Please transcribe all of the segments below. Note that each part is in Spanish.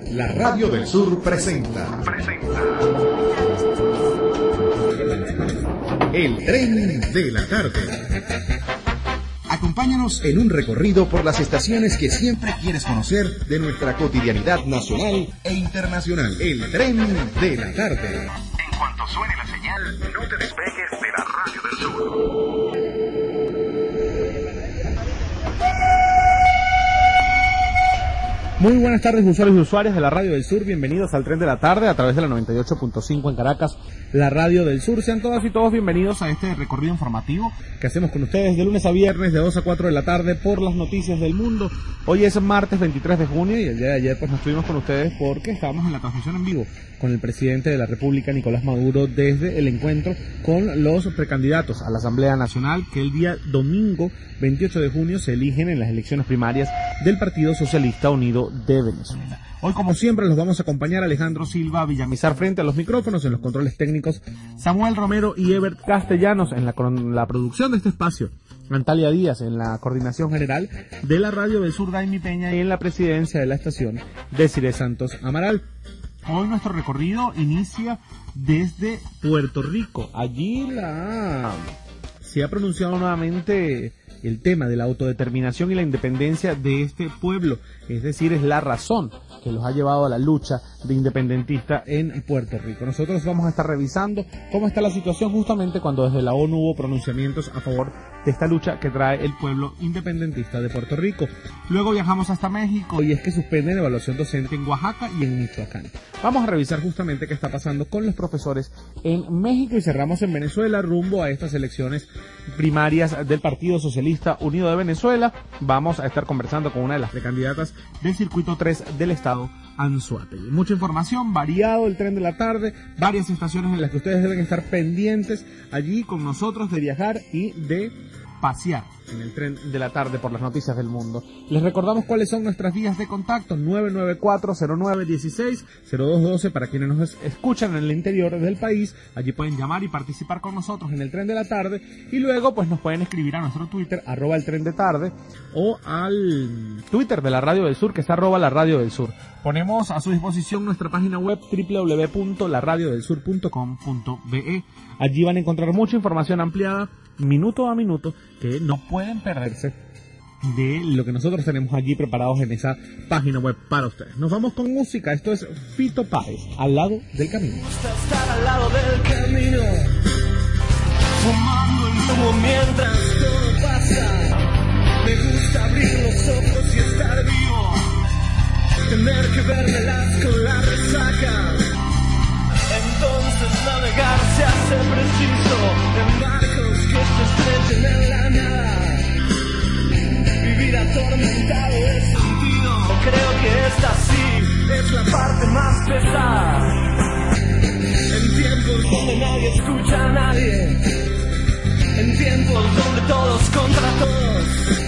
La Radio del Sur presenta El Tren de la Tarde. Acompáñanos en un recorrido por las estaciones que siempre quieres conocer de nuestra cotidianidad nacional e internacional. El Tren de la Tarde. En cuanto suene la señal, no te despegues de la Radio del Sur. Muy buenas tardes, usuarios y usuarias de la Radio del Sur. Bienvenidos al Tren de la Tarde a través de la 98.5 en Caracas, la Radio del Sur. Sean todas y todos bienvenidos a este recorrido informativo que hacemos con ustedes de lunes a viernes de 2 a 4 de la tarde por las noticias del mundo. Hoy es martes 23 de junio y el día de ayer pues nos estuvimos con ustedes porque estábamos en la transmisión en vivo con el presidente de la República, Nicolás Maduro, desde el encuentro con los precandidatos a la Asamblea Nacional que el día domingo 28 de junio se eligen en las elecciones primarias del Partido Socialista Unido de Venezuela. Hoy, como siempre, los vamos a acompañar Alejandro Silva Villamizar frente a los micrófonos, en los controles técnicos Samuel Romero y Ebert Castellanos en la producción de este espacio, Natalia Díaz en la coordinación general de la Radio del Sur, Daimi Peña, y en la presidencia de la estación, Desiree Santos Amaral. Hoy nuestro recorrido inicia desde Puerto Rico. Allí se ha pronunciado nuevamente el tema de la autodeterminación y la independencia de este pueblo, es decir, es la razón que los ha llevado a la lucha de independentista en Puerto Rico. Nosotros vamos a estar revisando cómo está la situación justamente cuando desde la ONU hubo pronunciamientos a favor de esta lucha que trae el pueblo independentista de Puerto Rico. Luego viajamos hasta México y es que suspenden evaluación docente en Oaxaca y en Michoacán. Vamos a revisar justamente qué está pasando con los profesores en México y cerramos en Venezuela rumbo a estas elecciones primarias del Partido Socialista Unido de Venezuela. Vamos a estar conversando con una de las precandidatas del Circuito 3 del Estado, Anzoátegui. Mucha información, variado el Tren de la Tarde, varias estaciones en las que ustedes deben estar pendientes allí con nosotros de viajar y de pasear en el Tren de la Tarde por las noticias del mundo. Les recordamos cuáles son nuestras vías de contacto: 994-0916, 0212 para quienes nos escuchan en el interior del país. Allí pueden llamar y participar con nosotros en el Tren de la Tarde, y luego pues nos pueden escribir a nuestro Twitter, @el Tren de Tarde, o al Twitter de la Radio del Sur, que está @la Radio del Sur. Ponemos a su disposición nuestra página web www.laradiodelsur.com.be. Allí van a encontrar mucha información ampliada, minuto a minuto, que no pueden perderse de lo que nosotros tenemos allí preparados en esa página web para ustedes. Nos vamos con música. Esto es Fito Páez, Al lado del camino. Me gusta estar al lado del camino, fumando el humo mientras todo pasa. Me gusta abrir los ojos y estar vivo, tener que vermelas con la resaca. Entonces navegar se hace preciso en barcos que se estrechen en la nada. Vivir atormentado es sentido. Creo que esta sí es la parte más pesada. En tiempos donde nadie escucha a nadie, en tiempos donde todos contra todos,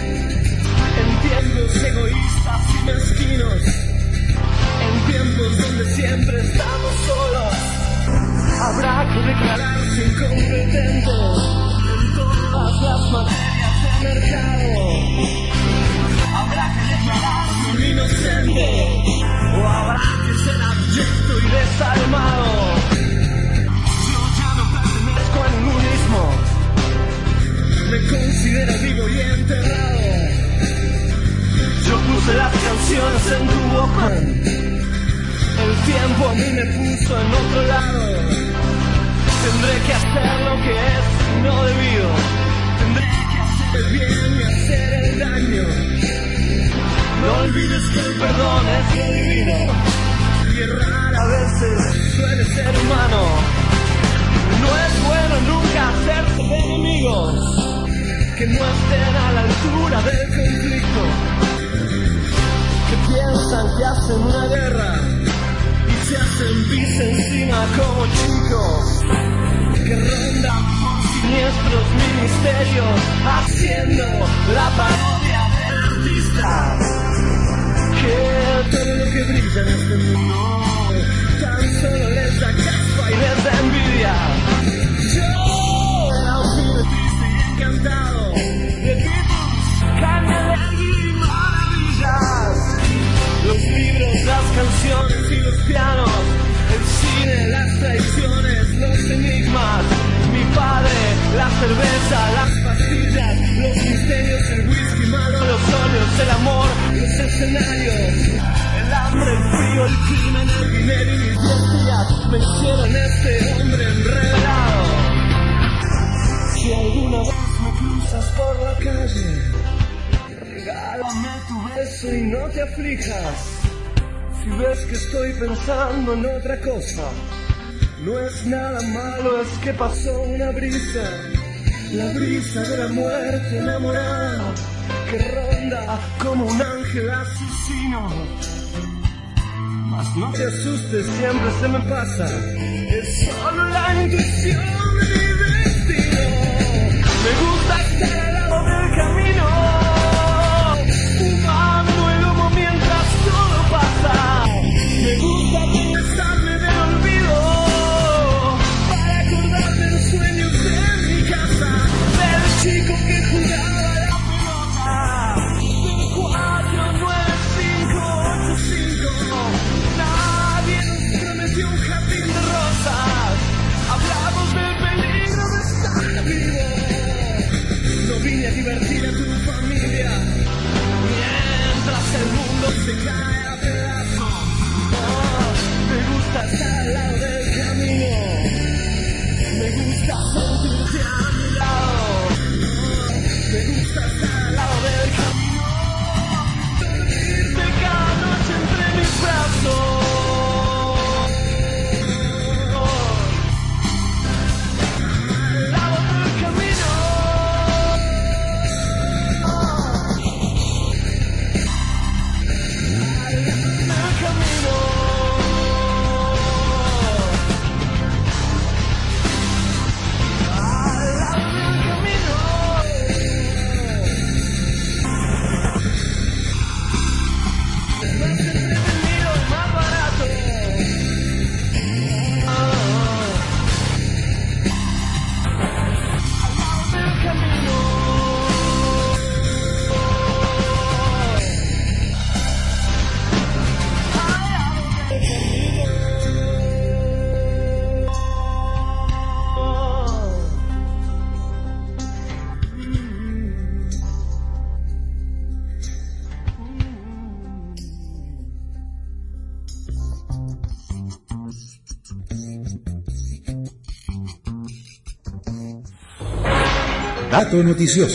en tiempos egoístas y mezquinos, en tiempos donde siempre estamos solos. Habrá que declararse incompetente en todas las materias del mercado. Habrá que declararse inocente, o habrá que ser abyecto y desalmado. Yo ya no pertenezco a ningún mismo, me considero vivo y enterrado. Yo puse las canciones en tu boca, el tiempo a mí me puso en otro lado. Tendré que hacer lo que es no debido. Tendré que hacer el bien y hacer el daño. No olvides que el perdón es lo divino, y errar a veces suele ser humano. No es bueno nunca hacerse de enemigos que no estén a la altura del conflicto, que piensan que hacen una guerra y se hacen pis encima como chicos, que rondan por siniestros ministerios haciendo la parodia del artista. Que todo lo que brilla en este mundo tan solo les da caspa y les da envidia. Yo era un pibe triste y encantado de Beatles, caña de y maravillas. Los libros, las canciones me hicieron este hombre enredado. Si alguna vez me cruzas por la calle, regálame tu beso y no te aflijas. Si ves que estoy pensando en otra cosa, no es nada malo, es que pasó una brisa, la brisa de la muerte enamorada, que ronda como un ángel asesino. Mas no te asustes, siempre se me pasa, es solo la intuición de mi destino. Me gusta estar al lado del camino, fumando el humo mientras todo pasa. Me gusta regresarme del olvido para acordarme los sueños de mi casa, del chico que jugaba a la pelota, del 49585. Nadie nos prometió un jardín de rosas, hablamos del peligro de estar vivo. No vine a divertir a tu familia mientras el mundo se cae a pedazos. Me gusta estar al lado del camino, me gusta sentirte a mi lado. Me gusta estar al lado del camino, dormirte cada noche entre mis brazos. Al lado del camino, al lado del camino. Dato noticioso.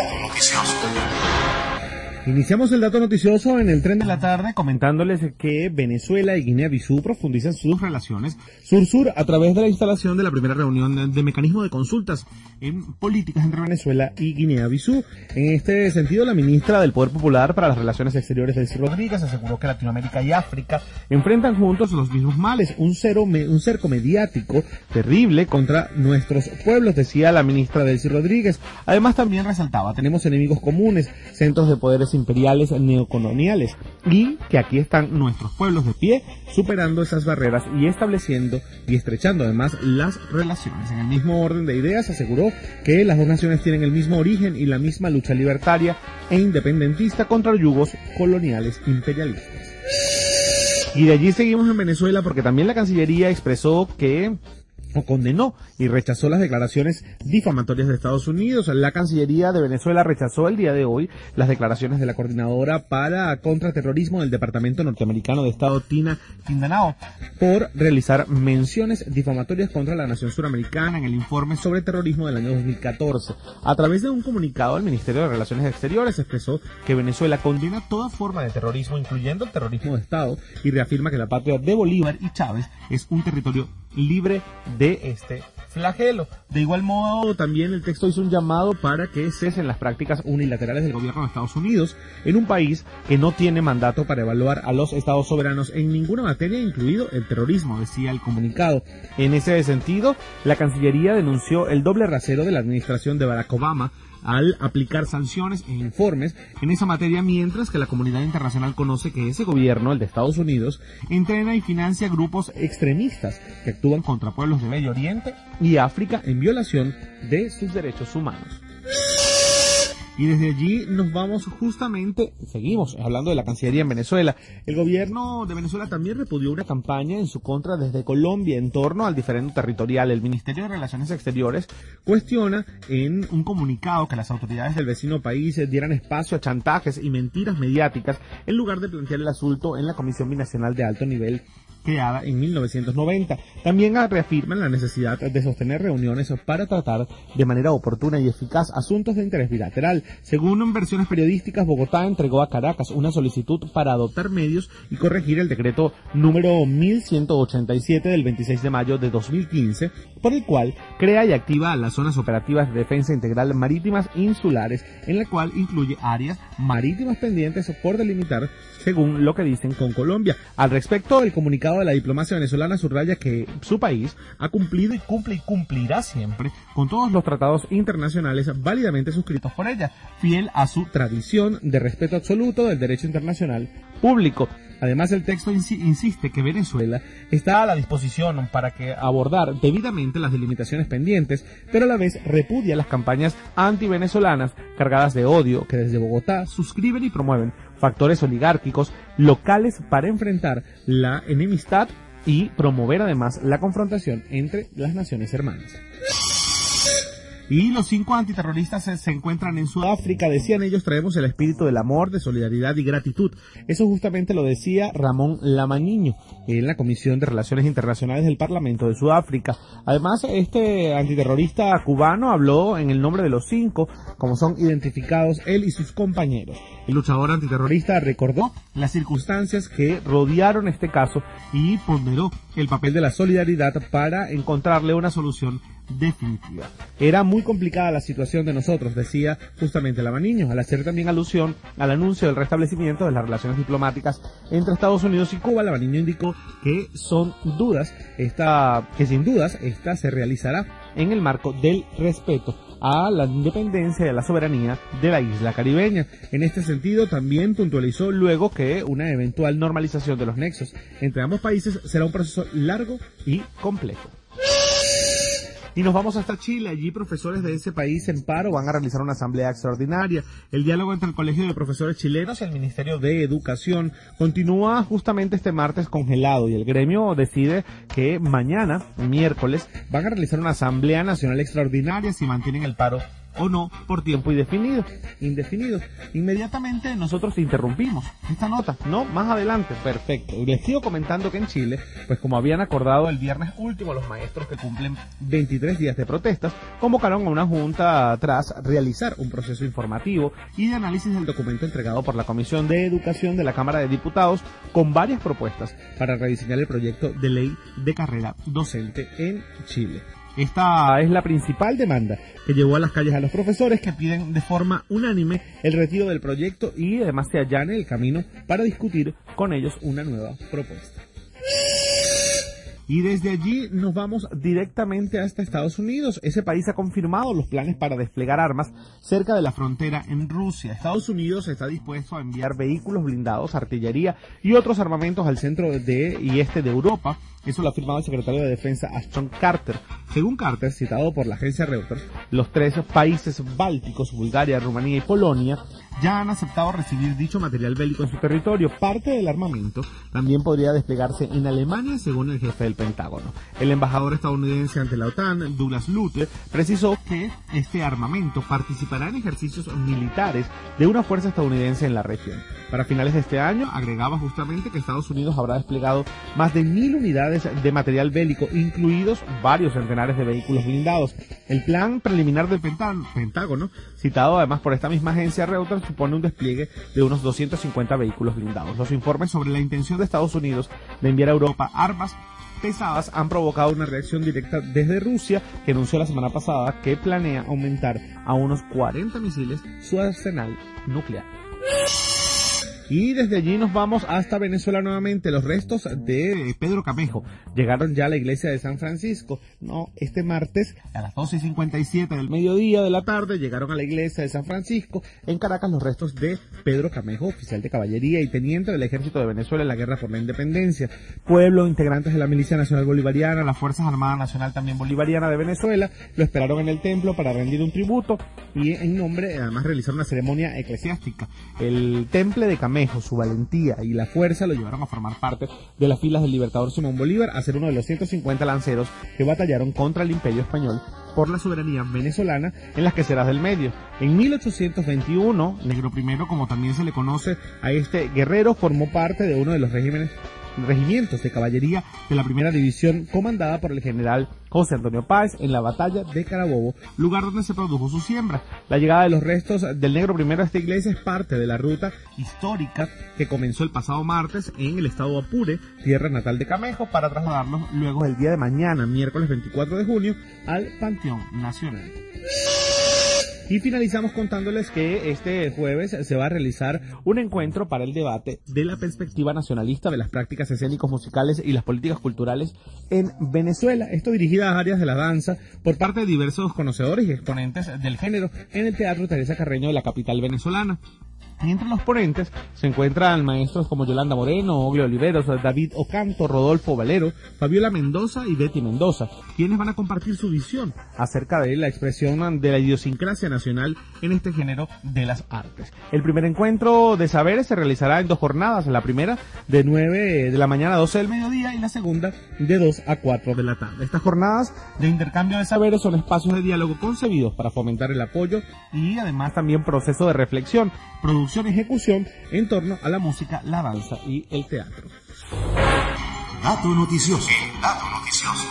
Iniciamos el dato noticioso en el tren de la tarde comentándoles que Venezuela y Guinea-Bissau profundizan sus relaciones sur-sur a través de la instalación de la primera reunión de mecanismo de consultas en políticas entre Venezuela y Guinea-Bissau. En este sentido, la ministra del Poder Popular para las Relaciones Exteriores, Delcy Rodríguez, aseguró que Latinoamérica y África enfrentan juntos los mismos males, un cerco mediático terrible contra nuestros pueblos, decía la ministra Delcy Rodríguez. Además, también resaltaba, tenemos enemigos comunes, centros de poderes imperiales neocoloniales, y que aquí están nuestros pueblos de pie, superando esas barreras y estableciendo y estrechando además las relaciones. En el mismo orden de ideas, aseguró que las dos naciones tienen el mismo origen y la misma lucha libertaria e independentista contra yugos coloniales imperialistas. Y de allí seguimos en Venezuela, porque también la Cancillería expresó que condenó y rechazó las declaraciones difamatorias de Estados Unidos. La Cancillería de Venezuela rechazó el día de hoy las declaraciones de la coordinadora para contraterrorismo del Departamento Norteamericano de Estado, Tina Quindanao, por realizar menciones difamatorias contra la nación suramericana en el informe sobre terrorismo del año 2014. A través de un comunicado, el Ministerio de Relaciones Exteriores expresó que Venezuela condena toda forma de terrorismo, incluyendo el terrorismo de Estado, y reafirma que la patria de Bolívar y Chávez es un territorio libre de este flagelo. De igual modo, también el texto hizo un llamado para que cesen las prácticas unilaterales del gobierno de Estados Unidos en un país que no tiene mandato para evaluar a los estados soberanos en ninguna materia, incluido el terrorismo, decía el comunicado. En ese sentido, la Cancillería denunció el doble rasero de la administración de Barack Obama al aplicar sanciones e informes en esa materia, mientras que la comunidad internacional conoce que ese gobierno, el de Estados Unidos, entrena y financia grupos extremistas que actúan contra pueblos de Medio Oriente y África en violación de sus derechos humanos. Y desde allí nos vamos justamente, seguimos hablando de la Cancillería en Venezuela. El gobierno de Venezuela también repudió una campaña en su contra desde Colombia en torno al diferendo territorial. El Ministerio de Relaciones Exteriores cuestiona en un comunicado que las autoridades del vecino país dieran espacio a chantajes y mentiras mediáticas en lugar de plantear el asunto en la Comisión Binacional de Alto Nivel creada en 1990. También reafirman la necesidad de sostener reuniones para tratar de manera oportuna y eficaz asuntos de interés bilateral. Según versiones periodísticas, Bogotá entregó a Caracas una solicitud para adoptar medios y corregir el decreto número 1187 del 26 de mayo de 2015, por el cual crea y activa las zonas operativas de defensa integral marítimas insulares, en la cual incluye áreas marítimas pendientes por delimitar, según lo que dicen con Colombia. Al respecto, el comunicado de la diplomacia venezolana subraya que su país ha cumplido y cumple y cumplirá siempre con todos los tratados internacionales válidamente suscritos por ella, fiel a su tradición de respeto absoluto del derecho internacional público. Además, el texto insiste que Venezuela está a la disposición para abordar debidamente las delimitaciones pendientes, pero a la vez repudia las campañas antivenezolanas cargadas de odio que desde Bogotá suscriben y promueven factores oligárquicos locales para enfrentar la enemistad y promover además la confrontación entre las naciones hermanas. Y los 5 antiterroristas se encuentran en Sudáfrica. Decían ellos: traemos el espíritu del amor, de solidaridad y gratitud. Eso justamente lo decía Ramón Lamañiño en la Comisión de Relaciones Internacionales del Parlamento de Sudáfrica. Además, este antiterrorista cubano habló en el nombre de los 5, como son identificados él y sus compañeros. El luchador antiterrorista recordó las circunstancias que rodearon este caso y ponderó el papel de la solidaridad para encontrarle una solución definitiva. Era muy complicada la situación de nosotros, decía justamente Lamañiño, al hacer también alusión al anuncio del restablecimiento de las relaciones diplomáticas entre Estados Unidos y Cuba. Lamañiño indicó que sin dudas esta se realizará en el marco del respeto a la independencia y a la soberanía de la isla caribeña. En este sentido, también puntualizó luego que una eventual normalización de los nexos entre ambos países será un proceso largo y complejo. Y nos vamos hasta Chile. Allí profesores de ese país en paro van a realizar una asamblea extraordinaria. El diálogo entre el Colegio de Profesores Chilenos y el Ministerio de Educación continúa justamente este martes congelado, y el gremio decide que mañana, miércoles, van a realizar una asamblea nacional extraordinaria si mantienen el paro o no por tiempo indefinido. Inmediatamente nosotros interrumpimos esta nota. No, más adelante. Perfecto. Y les sigo comentando que en Chile, pues como habían acordado el viernes último, los maestros que cumplen 23 días de protestas convocaron a una junta tras realizar un proceso informativo y de análisis del documento entregado por la Comisión de Educación de la Cámara de Diputados, con varias propuestas para rediseñar el proyecto de ley de carrera docente en Chile. Esta es la principal demanda que llevó a las calles a los profesores, que piden de forma unánime el retiro del proyecto y además se allane el camino para discutir con ellos una nueva propuesta. Y desde allí nos vamos directamente hasta Estados Unidos. Ese país ha confirmado los planes para desplegar armas cerca de la frontera en Rusia. Estados Unidos está dispuesto a enviar vehículos blindados, artillería y otros armamentos al centro y este de Europa. Eso lo ha afirmado el secretario de Defensa Ashton Carter. Según Carter, citado por la agencia Reuters, los 3 países bálticos, Bulgaria, Rumanía y Polonia, ya han aceptado recibir dicho material bélico en su territorio. Parte del armamento también podría desplegarse en Alemania, según el jefe del Pentágono. El embajador estadounidense ante la OTAN, Douglas Luther, precisó que este armamento participará en ejercicios militares de una fuerza estadounidense en la región. Para finales de este año, agregaba justamente que Estados Unidos habrá desplegado más de 1.000 unidades de material bélico, incluidos varios centenares de vehículos blindados. El plan preliminar del Pentágono, citado además por esta misma agencia Reuters, supone un despliegue de unos 250 vehículos blindados. Los informes sobre la intención de Estados Unidos de enviar a Europa armas pesadas han provocado una reacción directa desde Rusia, que anunció la semana pasada que planea aumentar a unos 40 misiles su arsenal nuclear. Y desde allí nos vamos hasta Venezuela nuevamente. Los restos de Pedro Camejo llegaron ya a la iglesia de San Francisco. Este martes a las 12:57 del mediodía de la tarde llegaron a la iglesia de San Francisco en Caracas los restos de Pedro Camejo, oficial de caballería y teniente del ejército de Venezuela en la guerra por la independencia. Pueblo, integrantes de la Milicia Nacional Bolivariana, las Fuerzas Armadas Nacional también Bolivariana de Venezuela, lo esperaron en el templo para rendir un tributo y en nombre, además, realizar una ceremonia eclesiástica. El temple de Camejo, su valentía y la fuerza lo llevaron a formar parte de las filas del libertador Simón Bolívar, a ser uno de los 150 lanceros que batallaron contra el Imperio Español por la soberanía venezolana en las queseras del Medio. En 1821, Negro I, como también se le conoce a este guerrero, formó parte de uno de los regímenes regimientos de caballería de la primera división comandada por el general José Antonio Páez en la batalla de Carabobo, lugar donde se produjo su siembra. La llegada de los restos del Negro I a esta iglesia es parte de la ruta histórica que comenzó el pasado martes en el estado Apure, tierra natal de Camejo, para trasladarlos luego el día de mañana, miércoles 24 de junio, al Panteón Nacional. Y finalizamos contándoles que este jueves se va a realizar un encuentro para el debate de la perspectiva nacionalista de las prácticas escénicos musicales y las políticas culturales en Venezuela. Esto dirigida a áreas de la danza por parte de diversos conocedores y exponentes del género en el Teatro Teresa Carreño de la capital venezolana. Y entre los ponentes se encuentran maestros como Yolanda Moreno, Oglio Oliveros, David Ocanto, Rodolfo Valero, Fabiola Mendoza y Betty Mendoza, quienes van a compartir su visión acerca de la expresión de la idiosincrasia nacional en este género de las artes. El primer encuentro de saberes se realizará en 2 jornadas, la primera de 9 de la mañana a 12 del mediodía y la segunda de 2 a 4 de la tarde. Estas jornadas de intercambio de saberes son espacios de diálogo concebidos para fomentar el apoyo y además también proceso de reflexión, producción y ejecución en torno a la música, la danza y el teatro. Dato noticioso. Dato noticioso.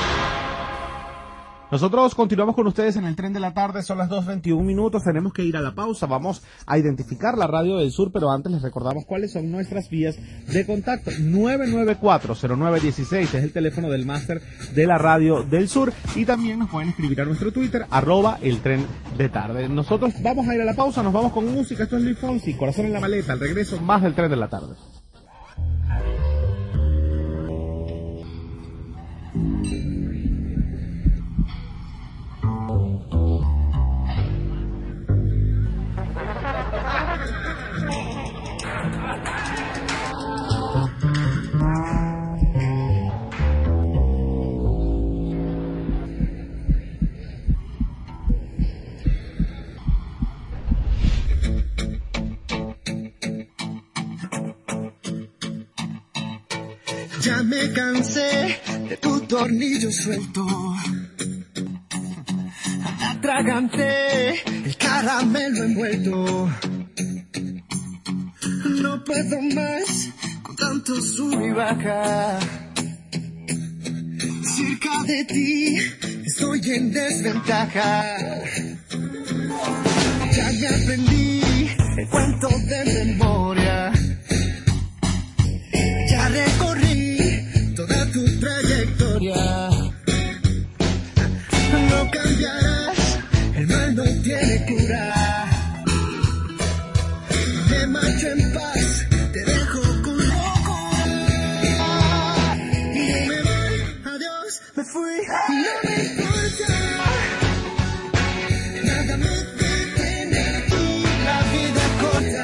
Nosotros continuamos con ustedes en el Tren de la Tarde, son las 2:21, tenemos que ir a la pausa, vamos a identificar la Radio del Sur, pero antes les recordamos cuáles son nuestras vías de contacto. 994-0916 es el teléfono del máster de la Radio del Sur y también nos pueden escribir a nuestro Twitter, @eltrendetarde. Nosotros vamos a ir a la pausa, nos vamos con música, esto es Luis Fonsi, Corazón en la Maleta, al regreso más del Tren de la Tarde. Ya me cansé de tu tornillo suelto. Atraganté el caramelo envuelto. No puedo más con tanto sub y baja. Cerca de ti estoy en desventaja. Ya me aprendí el cuento de memoria. Ya recorrí toda tu trayectoria. No cambiarás, el mal no tiene cura. Me marcho en paz, te dejo con locura. Y me voy, adiós, me fui, no me importa. Nada me detiene aquí, la vida corta.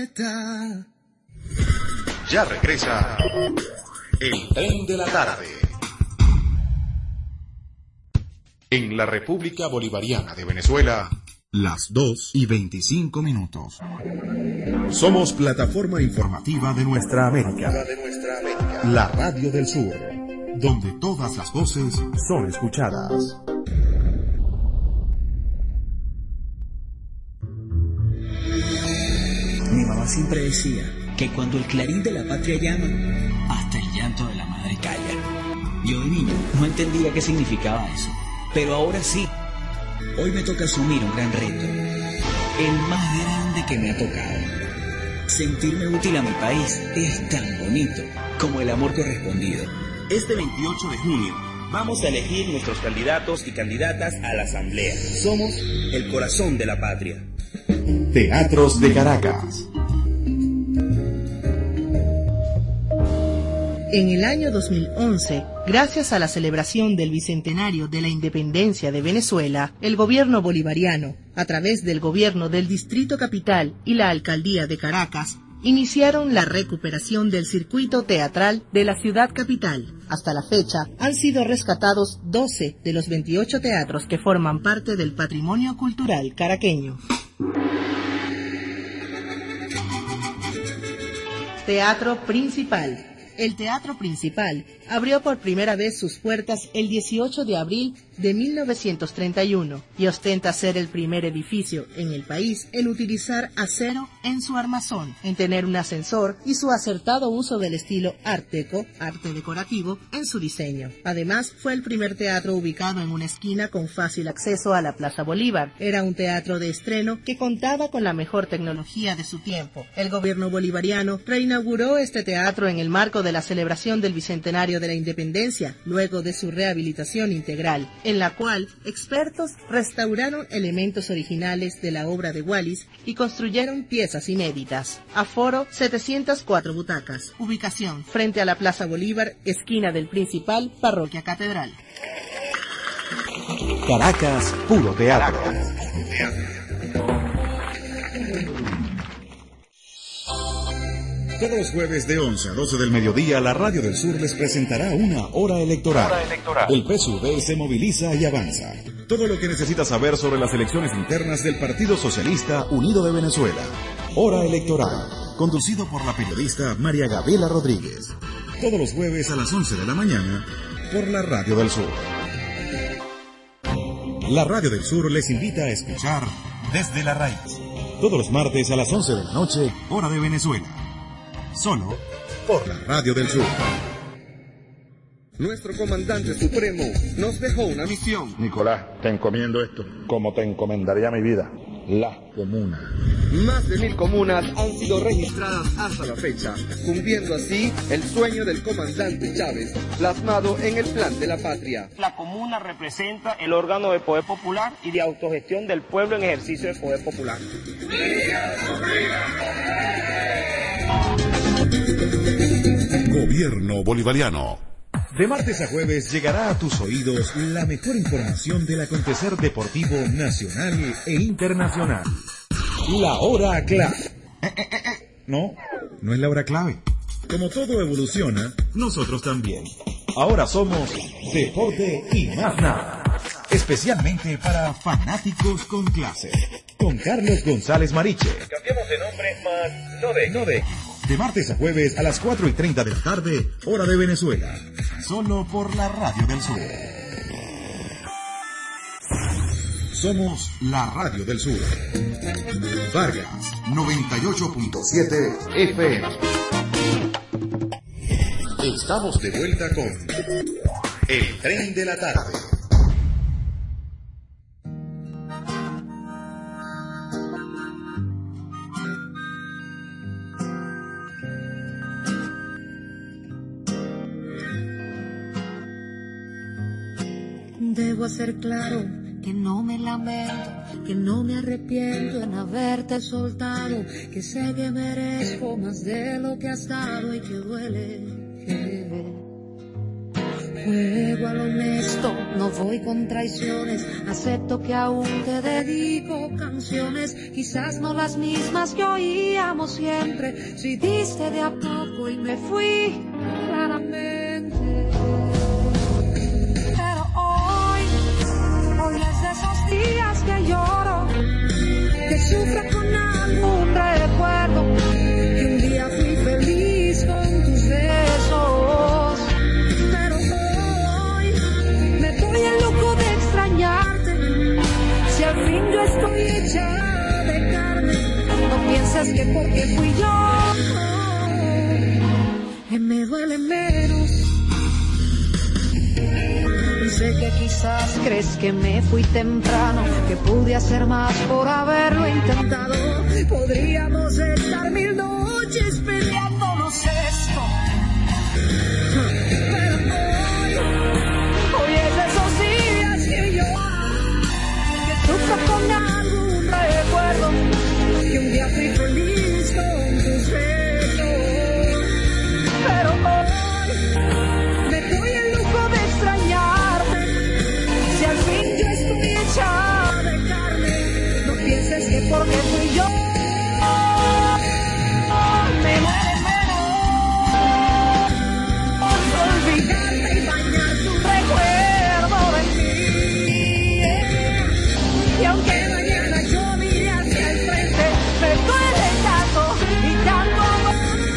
poeta. Ya regresa el tren de la tarde. En la República Bolivariana de Venezuela, las 2:25. Somos plataforma informativa de nuestra América. La Radio del Sur, donde todas las voces son escuchadas. Mi mamá siempre decía que cuando el clarín de la patria llama, hasta el llanto de la madre calla. Yo de niño no entendía qué significaba eso, pero ahora sí. Hoy me toca asumir un gran reto, el más grande que me ha tocado. Sentirme útil a mi país es tan bonito como el amor correspondido. Este 28 de junio vamos a elegir nuestros candidatos y candidatas a la Asamblea. Somos el corazón de la patria. Teatros de Caracas. En el año 2011, gracias a la celebración del bicentenario de la independencia de Venezuela, el gobierno bolivariano, a través del gobierno del Distrito Capital y la Alcaldía de Caracas, iniciaron la recuperación del circuito teatral de la ciudad capital. Hasta la fecha, han sido rescatados 12 de los 28 teatros que forman parte del patrimonio cultural caraqueño. Teatro Principal. El Teatro Principal abrió por primera vez sus puertas el 18 de abril de 1931 y ostenta ser el primer edificio en el país en utilizar acero en su armazón, en tener un ascensor y su acertado uso del estilo Art Deco, arte decorativo, en su diseño. Además, fue el primer teatro ubicado en una esquina con fácil acceso a la Plaza Bolívar. Era un teatro de estreno que contaba con la mejor tecnología de su tiempo. El gobierno bolivariano reinauguró este teatro en el marco de la celebración del bicentenario de la independencia, luego de su rehabilitación integral, en la cual expertos restauraron elementos originales de la obra de Wallis y construyeron piezas inéditas. Aforo 704 butacas. Ubicación frente a la Plaza Bolívar, esquina del Principal, Parroquia Catedral. Caracas, puro teatro. Todos los jueves de 11 a 12 del mediodía, la Radio del Sur les presentará una hora electoral. El PSUV se moviliza y avanza. Todo lo que necesita saber sobre las elecciones internas del Partido Socialista Unido de Venezuela. Hora electoral, conducido por la periodista María Gabriela Rodríguez. Todos los jueves a las 11 de la mañana, por la Radio del Sur. La Radio del Sur les invita a escuchar Desde la Raíz. Todos los martes a las 11 de la noche, hora de Venezuela. Solo por la Radio del Sur. Nuestro comandante supremo nos dejó una misión. Nicolás, te encomiendo esto, como te encomendaría mi vida, la comuna. Más de 1000 comunas han sido registradas hasta la fecha, cumpliendo así el sueño del comandante Chávez, plasmado en el Plan de la Patria. La comuna representa el órgano de poder popular y de autogestión del pueblo en ejercicio de poder popular. Gobierno bolivariano. De martes a jueves llegará a tus oídos la mejor información del acontecer deportivo nacional e internacional. La hora clave. No es la hora clave. Como todo evoluciona, nosotros también. Ahora somos Deporte y más nada. Especialmente para fanáticos con clase. Con Carlos González Mariche. Cambiamos de nombre, más no de equipo. De martes a jueves a las 4:30 de la tarde, hora de Venezuela. Solo por la Radio del Sur. Somos la Radio del Sur. Vargas, 98.7 FM. Estamos de vuelta con El Tren de la Tarde. Debo hacer claro que no me lamento, que no me arrepiento en haberte soltado, que sé que merezco más de lo que has dado y que duele. Juego a lo honesto, no voy con traiciones, acepto que aún te dedico canciones, quizás no las mismas que oíamos siempre, si diste de a poco y me fui claramente. Pero hoy es de esos días que lloro, que sufro con algún recuerdo, que un día fui feliz con tus besos. Pero hoy me doy el lujo de extrañarte, si al fin yo estoy hecha de carne, no pienses que porque fui yo, me duele menos. Sé que quizás crees que me fui temprano, que pude hacer más por haberlo intentado. Podríamos estar 1000 noches peleándonos esto. Pero hoy es de esos días que yo, que sufro con algún recuerdo, que un día fui feliz con tus besos. Pero hoy me doy el lujo de extrañarte, si al fin yo estoy hecha de carne, no pienses que porque fui yo, me duele menos olvidarte y bañar tu recuerdo de mí. Y aunque mañana yo mire hacia el frente, me duele tanto y tanto amor.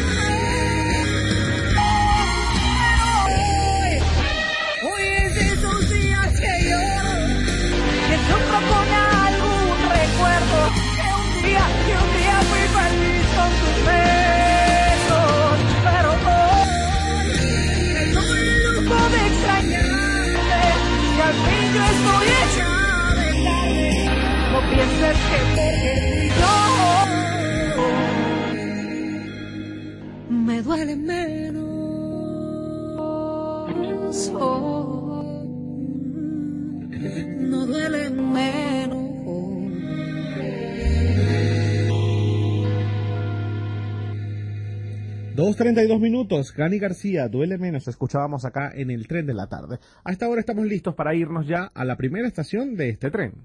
Hoy es de esos días que lloro, que sufro con algún recuerdo, que un día fui feliz con tus besos. Pero hoy me doy el lujo de extrañarte, y al fin yo estoy hecha de carne, no pienses que porque fui yo, me duele menos. No duele menos. 2:32 minutos, Gani García, duele menos, escuchábamos acá en el tren de la tarde. A esta hora estamos listos para irnos ya a la primera estación de este tren.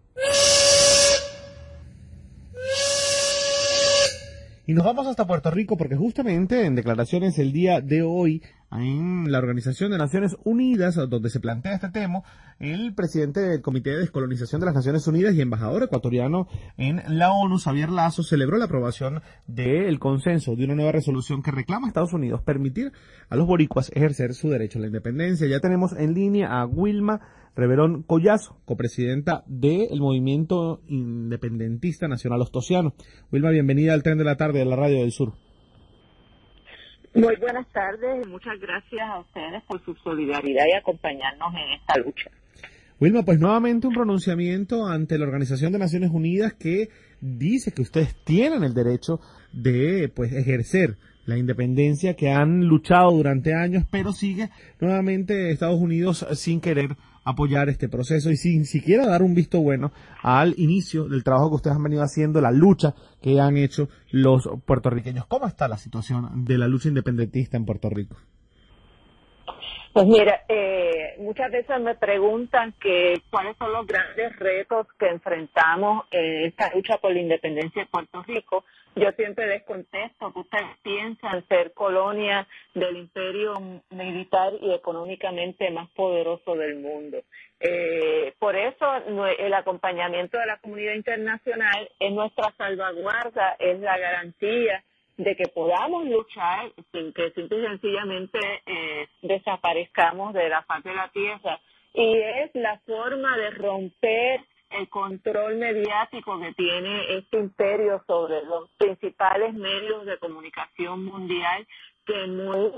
Y nos vamos hasta Puerto Rico porque justamente en declaraciones el día de hoy en la Organización de Naciones Unidas, donde se plantea este tema, el presidente del Comité de Descolonización de las Naciones Unidas y embajador ecuatoriano en la ONU, Xavier Lazo, celebró la aprobación del consenso de una nueva resolución que reclama a Estados Unidos permitir a los boricuas ejercer su derecho a la independencia. Ya tenemos en línea a Wilma Reverón Collazo, copresidenta del Movimiento Independentista Nacional Ostosiano. Wilma, bienvenida al Tren de la Tarde de la Radio del Sur. Muy buenas tardes y muchas gracias a ustedes por su solidaridad y acompañarnos en esta lucha. Wilma, pues nuevamente un pronunciamiento ante la Organización de Naciones Unidas que dice que ustedes tienen el derecho de ejercer la independencia que han luchado durante años, pero sigue nuevamente Estados Unidos sin querer apoyar este proceso y sin siquiera dar un visto bueno al inicio del trabajo que ustedes han venido haciendo, la lucha que han hecho los puertorriqueños. ¿Cómo está la situación de la lucha independentista en Puerto Rico? Pues mira, muchas veces me preguntan cuáles son los grandes retos que enfrentamos en esta lucha por la independencia de Puerto Rico. Yo siempre les contesto que ustedes piensan ser colonia del imperio militar y económicamente más poderoso del mundo. Por eso el acompañamiento de la comunidad internacional es nuestra salvaguarda, es la garantía de que podamos luchar sin que simple y sencillamente desaparezcamos de la faz de la tierra. Y es la forma de romper el control mediático que tiene este imperio sobre los principales medios de comunicación mundial, que muy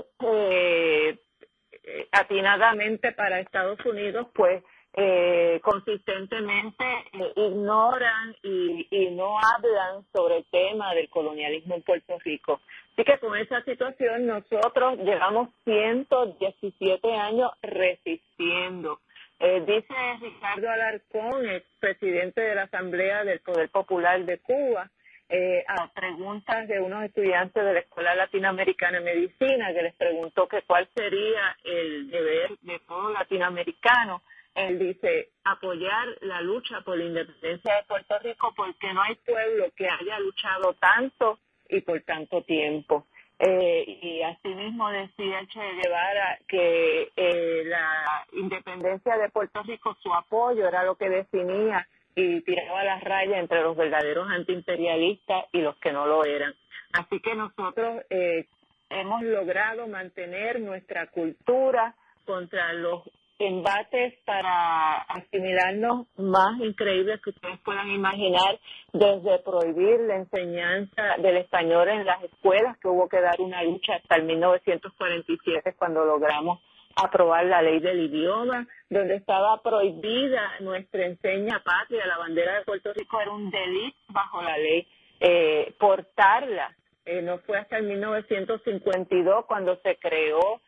atinadamente para Estados Unidos, pues consistentemente ignoran y no hablan sobre el tema del colonialismo en Puerto Rico. Así que con esa situación nosotros llevamos 117 años resistiendo. Dice Ricardo Alarcón, el presidente de la Asamblea del Poder Popular de Cuba, a preguntas de unos estudiantes de la Escuela Latinoamericana de Medicina, que les preguntó que cuál sería el deber de todo latinoamericano. Él dice, apoyar la lucha por la independencia de Puerto Rico, porque no hay pueblo que haya luchado tanto y por tanto tiempo. Y asimismo decía Che Guevara que la independencia de Puerto Rico, su apoyo era lo que definía y tiraba las rayas entre los verdaderos antiimperialistas y los que no lo eran. Así que nosotros hemos logrado mantener nuestra cultura contra los embates para asimilarnos más increíbles que ustedes puedan imaginar, desde prohibir la enseñanza del español en las escuelas, que hubo que dar una lucha hasta el 1947 cuando logramos aprobar la ley del idioma, donde estaba prohibida nuestra enseña patria. La bandera de Puerto Rico era un delito bajo la ley, portarla. No fue hasta el 1952 cuando se creó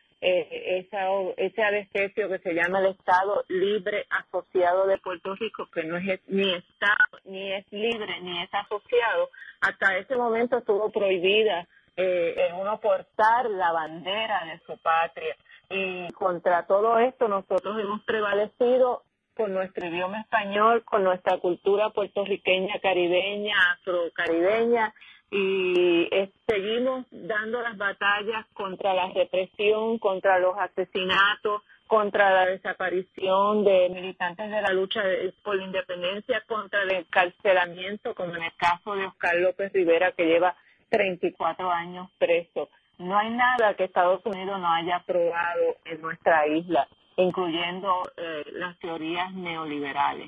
ese adefesio que se llama el Estado Libre Asociado de Puerto Rico, que no es ni Estado, ni es libre, ni es asociado. Hasta ese momento estuvo prohibida el uno portar la bandera de su patria. Y contra todo esto nosotros hemos prevalecido con nuestro idioma español, con nuestra cultura puertorriqueña, caribeña, afrocaribeña, y seguimos dando las batallas contra la represión, contra los asesinatos, contra la desaparición de militantes de la lucha por la independencia, contra el encarcelamiento, como en el caso de Oscar López Rivera, que lleva 34 años preso. No hay nada que Estados Unidos no haya aprobado en nuestra isla, incluyendo las teorías neoliberales.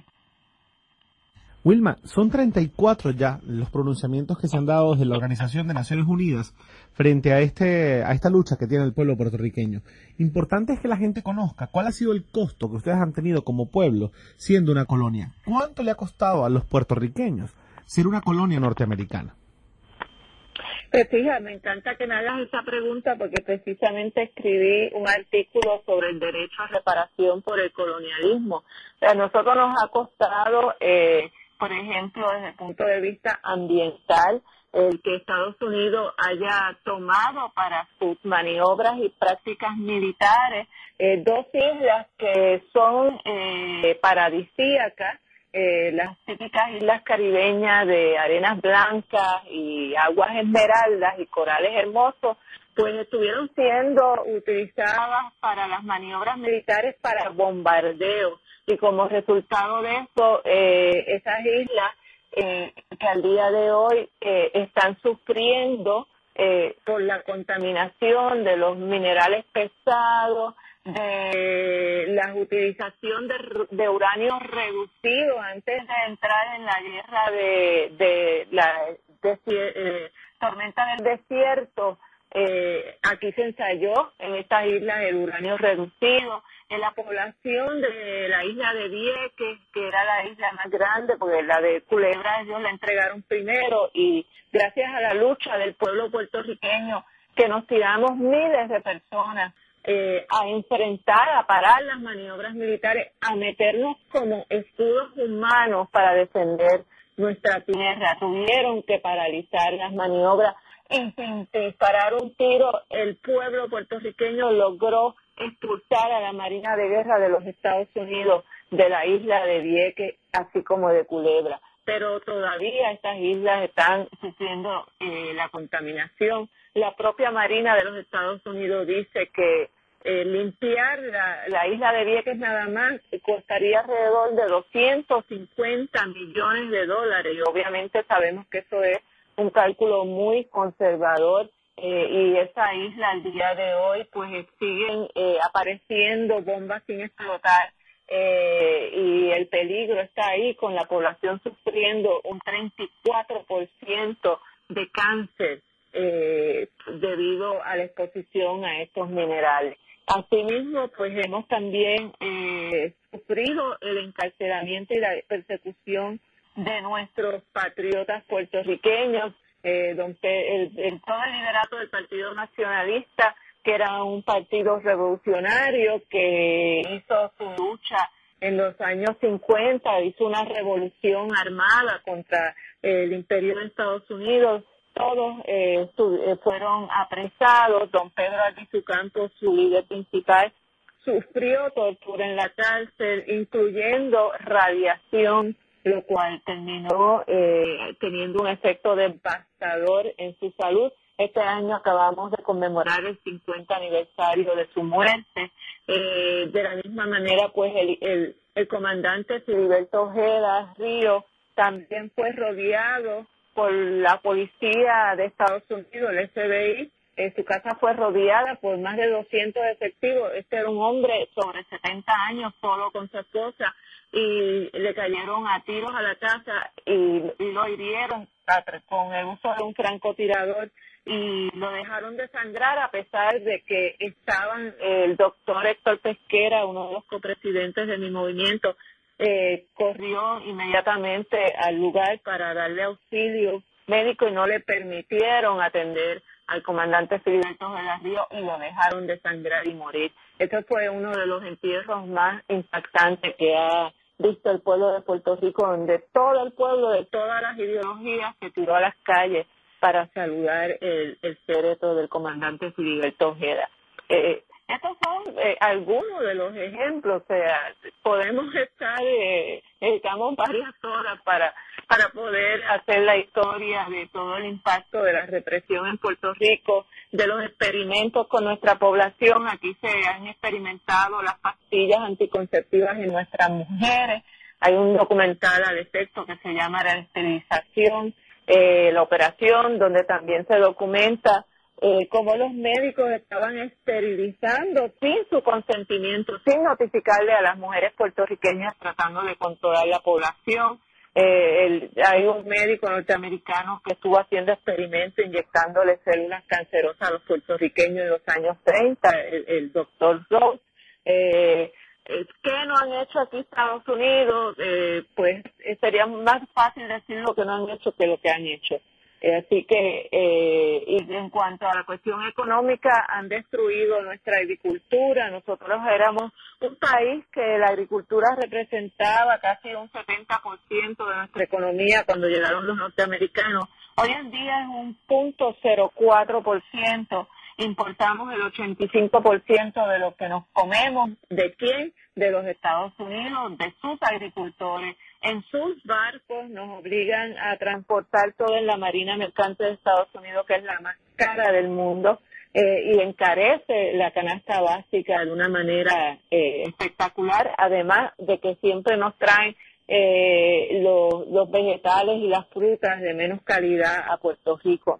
Wilma, son 34 ya los pronunciamientos que se han dado desde la Organización de Naciones Unidas frente a esta lucha que tiene el pueblo puertorriqueño. Importante es que la gente conozca cuál ha sido el costo que ustedes han tenido como pueblo siendo una colonia. ¿Cuánto le ha costado a los puertorriqueños ser una colonia norteamericana? Pues fíjate, me encanta que me hagas esa pregunta porque precisamente escribí un artículo sobre el derecho a reparación por el colonialismo. O sea, a nosotros nos ha costado, por ejemplo, desde el punto de vista ambiental, el que Estados Unidos haya tomado para sus maniobras y prácticas militares dos islas que son paradisíacas, las típicas islas caribeñas de arenas blancas y aguas esmeraldas y corales hermosos, pues estuvieron siendo utilizadas para las maniobras militares para bombardeo, y como resultado de eso, esas islas que al día de hoy están sufriendo por la contaminación de los minerales pesados, de la utilización de uranio reducido antes de entrar en la guerra de la tormenta del desierto. Aquí se ensayó en estas islas el uranio reducido. En la población de la isla de Vieques, que era la isla más grande, porque la de Culebra ellos la entregaron primero, y gracias a la lucha del pueblo puertorriqueño, que nos tiramos miles de personas a enfrentar, a parar las maniobras militares, a meternos como escudos humanos para defender nuestra tierra. Tuvieron que paralizar las maniobras y sin disparar un tiro, el pueblo puertorriqueño logró expulsar a la Marina de Guerra de los Estados Unidos de la isla de Vieques, así como de Culebra. Pero todavía estas islas están sufriendo la contaminación. La propia Marina de los Estados Unidos dice que limpiar la isla de Vieques nada más costaría alrededor de 250 millones de dólares, y obviamente sabemos que eso es un cálculo muy conservador, y esa isla al día de hoy pues siguen apareciendo bombas sin explotar, y el peligro está ahí, con la población sufriendo un 34% de cáncer debido a la exposición a estos minerales. Asimismo, pues hemos también sufrido el encarcelamiento y la persecución de nuestros patriotas puertorriqueños, todo el liderato del Partido Nacionalista, que era un partido revolucionario que hizo su lucha en los años 50, hizo una revolución armada contra el imperio de Estados Unidos, todos fueron apresados. Don Pedro Albizu Campos, su líder principal, sufrió tortura en la cárcel, incluyendo radiación, lo cual terminó teniendo un efecto devastador en su salud. Este año acabamos de conmemorar el 50 aniversario de su muerte. De la misma manera, pues el comandante Filiberto Ojeda Ríos también fue rodeado por la policía de Estados Unidos, el FBI. Su casa fue rodeada por más de 200 efectivos. Este era un hombre sobre 70 años, solo con su esposa, y le cayeron a tiros a la casa y lo hirieron con el uso de un francotirador y lo dejaron desangrar, a pesar de que estaban el doctor Héctor Pesquera, uno de los copresidentes de mi movimiento, corrió inmediatamente al lugar para darle auxilio médico y no le permitieron atender al comandante Filiberto Ojeda Ríos y lo dejaron desangrar y morir. Este fue uno de los entierros más impactantes que ha visto el pueblo de Puerto Rico, donde todo el pueblo de todas las ideologías se tiró a las calles para saludar el féretro del comandante Filiberto Ojeda. Estos son algunos de los ejemplos. O sea, podemos necesitamos varias horas para poder hacer la historia de todo el impacto de la represión en Puerto Rico, de los experimentos con nuestra población. Aquí se han experimentado las pastillas anticonceptivas en nuestras mujeres. Hay un documental al efecto que se llama La esterilización, la operación, donde también se documenta cómo los médicos estaban esterilizando sin su consentimiento, sin notificarle a las mujeres puertorriqueñas, tratando de controlar la población. Hay un médico norteamericano que estuvo haciendo experimentos inyectándole células cancerosas a los puertorriqueños en los años 30, el doctor Rose. ¿Qué no han hecho aquí Estados Unidos? Pues sería más fácil decir lo que no han hecho que lo que han hecho. Así que, y en cuanto a la cuestión económica, han destruido nuestra agricultura. Nosotros éramos un país que la agricultura representaba casi un 70% de nuestra economía cuando llegaron los norteamericanos. Hoy en día es un 0.04%. Importamos el 85% de lo que nos comemos. ¿De quién? De los Estados Unidos, de sus agricultores. En sus barcos nos obligan a transportar todo en la Marina Mercante de Estados Unidos, que es la más cara del mundo, y encarece la canasta básica de una manera espectacular, además de que siempre nos traen los vegetales y las frutas de menos calidad a Puerto Rico.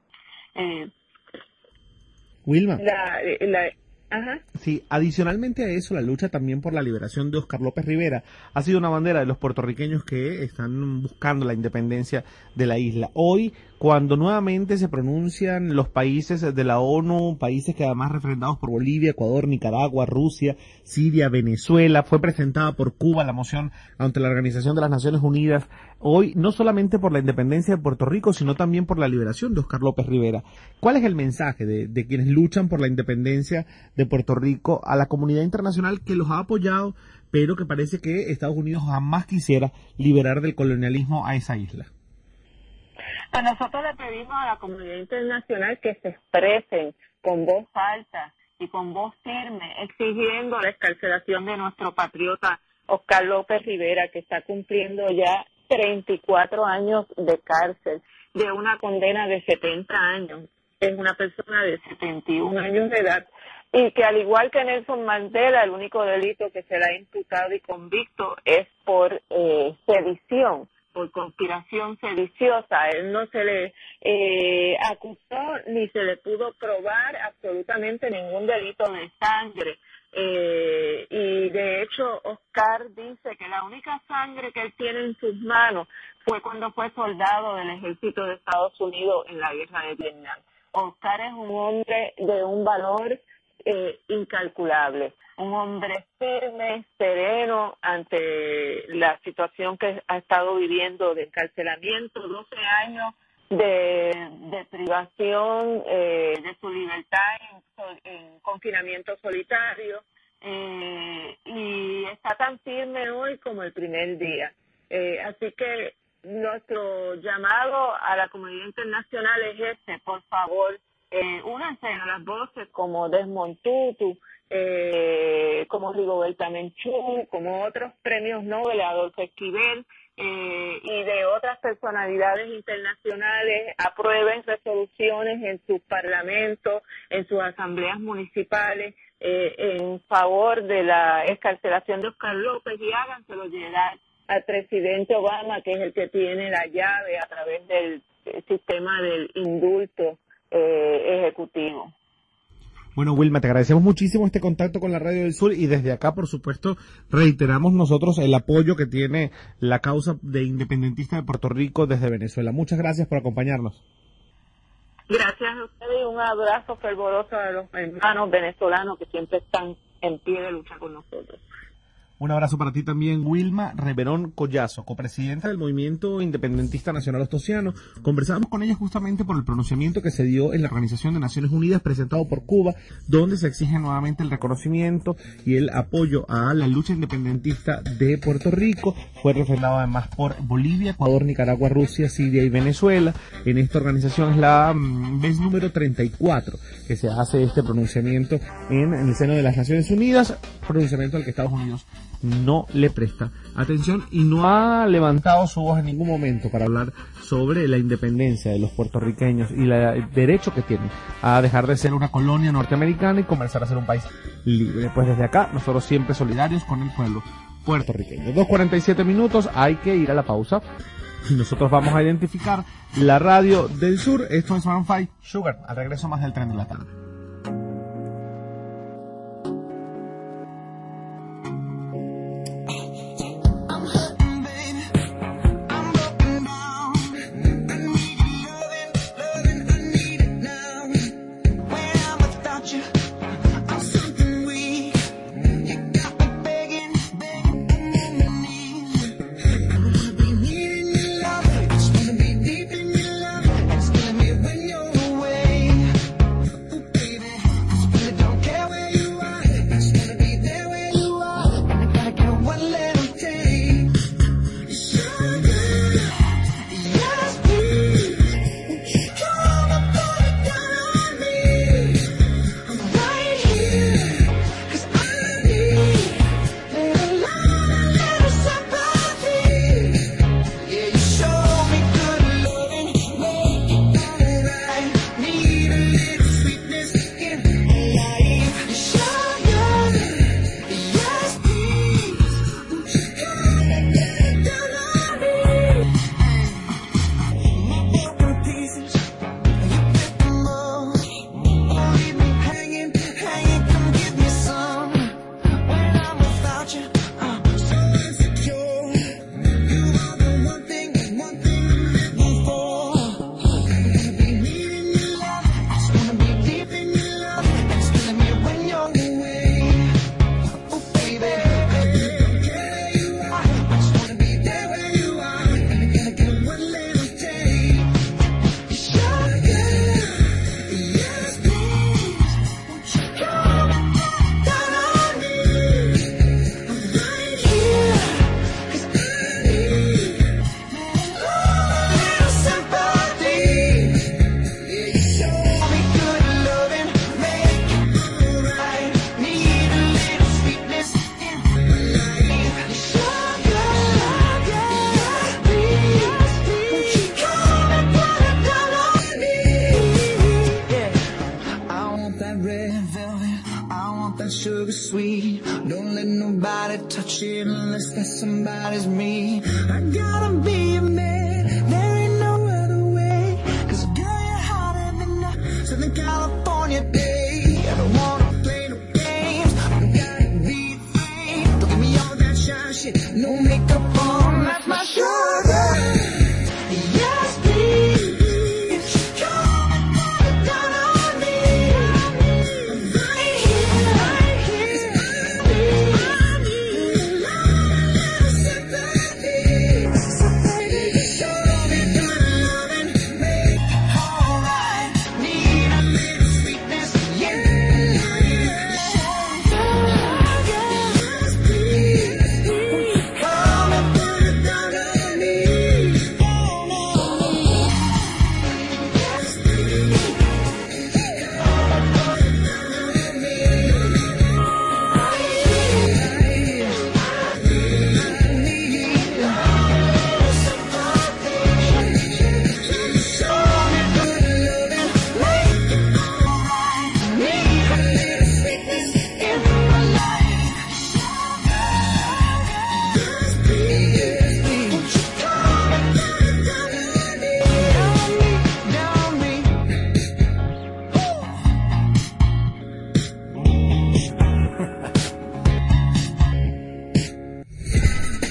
Wilma. Ajá. Sí, adicionalmente a eso, la lucha también por la liberación de Óscar López Rivera ha sido una bandera de los puertorriqueños que están buscando la independencia de la isla. Hoy, cuando nuevamente se pronuncian los países de la ONU, países que además referendados por Bolivia, Ecuador, Nicaragua, Rusia, Siria, Venezuela, fue presentada por Cuba la moción ante la Organización de las Naciones Unidas, hoy no solamente por la independencia de Puerto Rico, sino también por la liberación de Óscar López Rivera. ¿Cuál es el mensaje de quienes luchan por la independencia de Puerto Rico a la comunidad internacional que los ha apoyado, pero que parece que Estados Unidos jamás quisiera liberar del colonialismo a esa isla? Pues nosotros le pedimos a la comunidad internacional que se expresen con voz alta y con voz firme, exigiendo la excarcelación de nuestro patriota Óscar López Rivera, que está cumpliendo ya 34 años de cárcel, de una condena de 70 años. Es una persona de 71 años de edad y que, al igual que Nelson Mandela, el único delito que se le ha imputado y convicto es por sedición, por conspiración sediciosa. A él no se le acusó ni se le pudo probar absolutamente ningún delito de sangre. Y de hecho Óscar dice que la única sangre que él tiene en sus manos fue cuando fue soldado del ejército de Estados Unidos en la guerra de Vietnam. Óscar es un hombre de un valor incalculable, un hombre firme, sereno ante la situación que ha estado viviendo de encarcelamiento, 12 años de privación de su libertad en confinamiento solitario, y está tan firme hoy como el primer día. Así que nuestro llamado a la comunidad internacional es por favor, únanse a las voces como Desmond Tutu, como Rigoberta Menchú, como otros premios Nobel, Adolfo Esquivel, y de otras personalidades internacionales, aprueben resoluciones en sus parlamentos, en sus asambleas municipales, en favor de la excarcelación de Oscar López, y háganselo llegar al presidente Obama, que es el que tiene la llave a través del sistema del indulto ejecutivo. Bueno, Wilma, te agradecemos muchísimo este contacto con la Radio del Sur y desde acá, por supuesto, reiteramos nosotros el apoyo que tiene la causa de independentista de Puerto Rico desde Venezuela. Muchas gracias por acompañarnos. Gracias a ustedes y un abrazo fervoroso a los hermanos venezolanos que siempre están en pie de lucha con nosotros. Un abrazo para ti también, Wilma Reverón Collazo, copresidenta del Movimiento Independentista Nacional Ostosiano. Conversábamos con ella justamente por el pronunciamiento que se dio en la Organización de Naciones Unidas presentado por Cuba, donde se exige nuevamente el reconocimiento y el apoyo a la lucha independentista de Puerto Rico. Fue refrendado además por Bolivia, Ecuador, Nicaragua, Rusia, Siria y Venezuela. En esta organización es la vez número 34 que se hace este pronunciamiento en el seno de las Naciones Unidas, pronunciamiento al que Estados Unidos no le presta atención y no ha levantado su voz en ningún momento para hablar sobre la independencia de los puertorriqueños y el derecho que tienen a dejar de ser una colonia norteamericana y comenzar a ser un país libre. Pues desde acá, nosotros siempre solidarios con el pueblo puertorriqueño. 2:47 minutos, hay que ir a la pausa. Nosotros vamos a identificar la Radio del Sur. Esto es Maroon 5, Sugar. Al regreso más del Tren de la Tarde.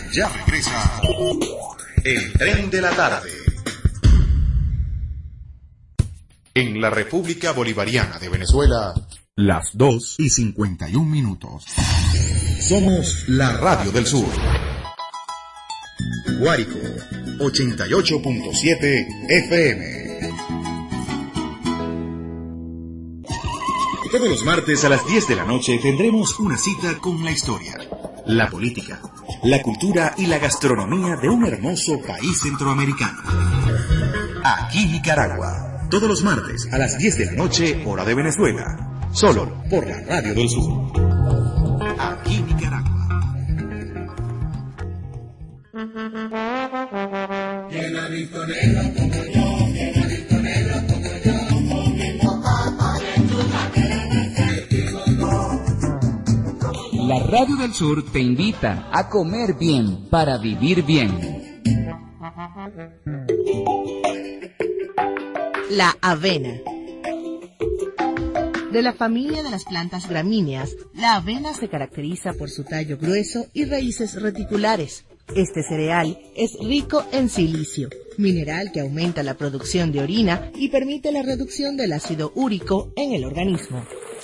Ya regresa el tren de la tarde. En la República Bolivariana de Venezuela, las 2:51. Somos la Radio del Sur. Guárico, 88.7 FM. Todos los martes a las 10 de la noche tendremos una cita con la historia, la política, la cultura y la gastronomía de un hermoso país centroamericano. Aquí Nicaragua. Todos los martes a las 10 de la noche, hora de Venezuela. Solo por la Radio del Sur. Aquí Nicaragua. Llenadito negro como yo, llenadito negro como yo, con mi papá lechuga que La Radio del Sur te invita a comer bien para vivir bien. La avena. De la familia de las plantas gramíneas, la avena se caracteriza por su tallo grueso y raíces reticulares. Este cereal es rico en silicio, mineral que aumenta la producción de orina y permite la reducción del ácido úrico en el organismo.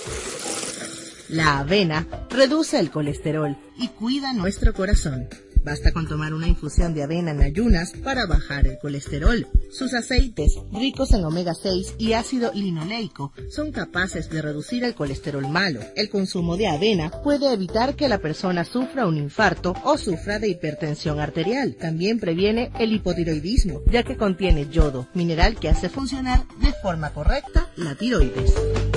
La avena reduce el colesterol y cuida nuestro corazón. Basta con tomar una infusión de avena en ayunas para bajar el colesterol. Sus aceites, ricos en omega 6 y ácido linoleico, son capaces de reducir el colesterol malo. El consumo de avena puede evitar que la persona sufra un infarto o sufra de hipertensión arterial. También previene el hipotiroidismo, ya que contiene yodo, mineral que hace funcionar de forma correcta la tiroides.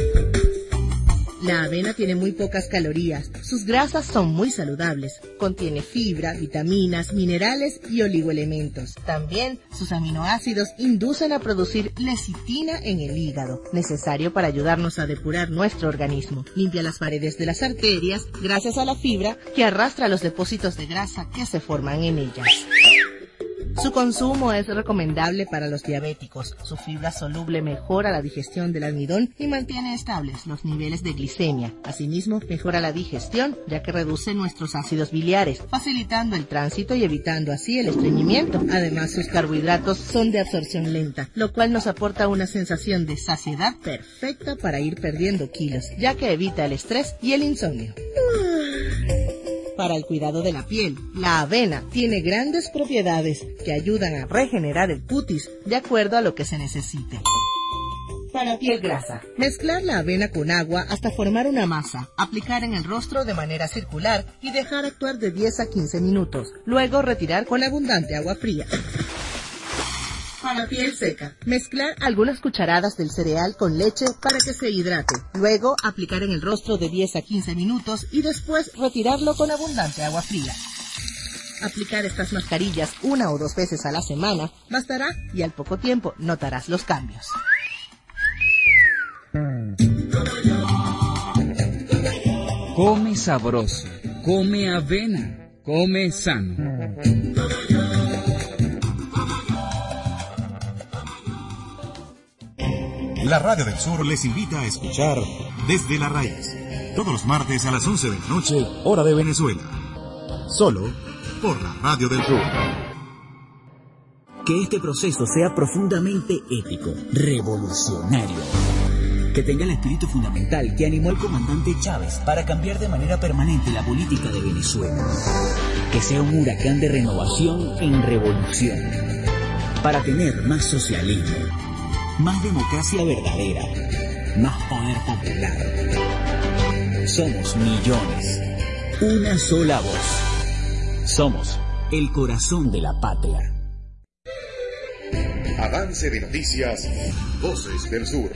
La avena tiene muy pocas calorías, sus grasas son muy saludables, contiene fibra, vitaminas, minerales y oligoelementos. También sus aminoácidos inducen a producir lecitina en el hígado, necesario para ayudarnos a depurar nuestro organismo. Limpia las paredes de las arterias gracias a la fibra que arrastra los depósitos de grasa que se forman en ellas. Su consumo es recomendable para los diabéticos. Su fibra soluble mejora la digestión del almidón y mantiene estables los niveles de glicemia. Asimismo, mejora la digestión, ya que reduce nuestros ácidos biliares, facilitando el tránsito y evitando así el estreñimiento. Además, sus carbohidratos son de absorción lenta, lo cual nos aporta una sensación de saciedad perfecta para ir perdiendo kilos, ya que evita el estrés y el insomnio. Para el cuidado de la piel, la avena tiene grandes propiedades que ayudan a regenerar el cutis de acuerdo a lo que se necesite. Para piel grasa, mezclar la avena con agua hasta formar una masa, aplicar en el rostro de manera circular y dejar actuar de 10 a 15 minutos, luego retirar con abundante agua fría. Para piel seca, mezclar algunas cucharadas del cereal con leche para que se hidrate. Luego, aplicar en el rostro de 10 a 15 minutos y después retirarlo con abundante agua fría. Aplicar estas mascarillas 1 o 2 veces a la semana bastará y al poco tiempo notarás los cambios. Come sabroso, come avena, come sano. La Radio del Sur les invita a escuchar Desde la Raíz, todos los martes a las 11 de la noche, hora de Venezuela. Solo por la Radio del Sur. Que este proceso sea profundamente ético, revolucionario. Que tenga el espíritu fundamental que animó al comandante Chávez para cambiar de manera permanente la política de Venezuela. Que sea un huracán de renovación en revolución. Para tener más socialismo, más democracia verdadera, más poder popular. Somos millones, una sola voz. Somos el corazón de la patria. Avance de noticias, Voces del Sur.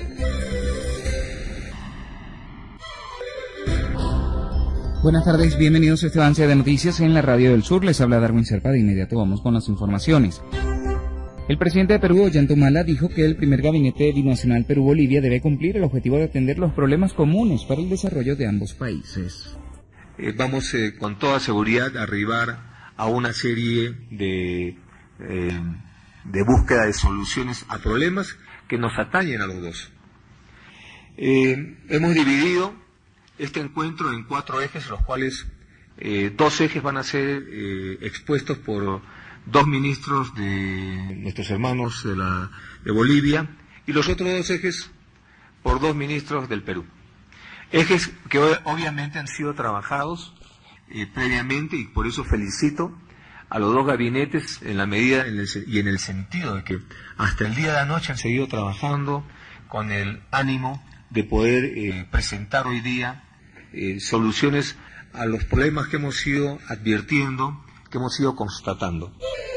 Buenas tardes, bienvenidos a este avance de noticias en la Radio del Sur. Les habla Darwin Serpa. De inmediato vamos con las informaciones. El presidente de Perú, Ollanta Humala, dijo que el primer gabinete binacional Perú-Bolivia debe cumplir el objetivo de atender los problemas comunes para el desarrollo de ambos países. Vamos con toda seguridad a arribar a una serie de búsqueda de soluciones a problemas que nos atañen a los dos. Hemos dividido este encuentro en 4 ejes, los cuales 2 ejes van a ser expuestos por 2 ministros de nuestros hermanos de Bolivia y los otros 2 ejes por 2 ministros del Perú. Ejes que obviamente han sido trabajados previamente y por eso felicito a los 2 gabinetes en la medida y en el sentido de que hasta el día de anoche han seguido trabajando con el ánimo de poder presentar hoy día soluciones a los problemas que hemos ido advirtiendo, que hemos ido constatando.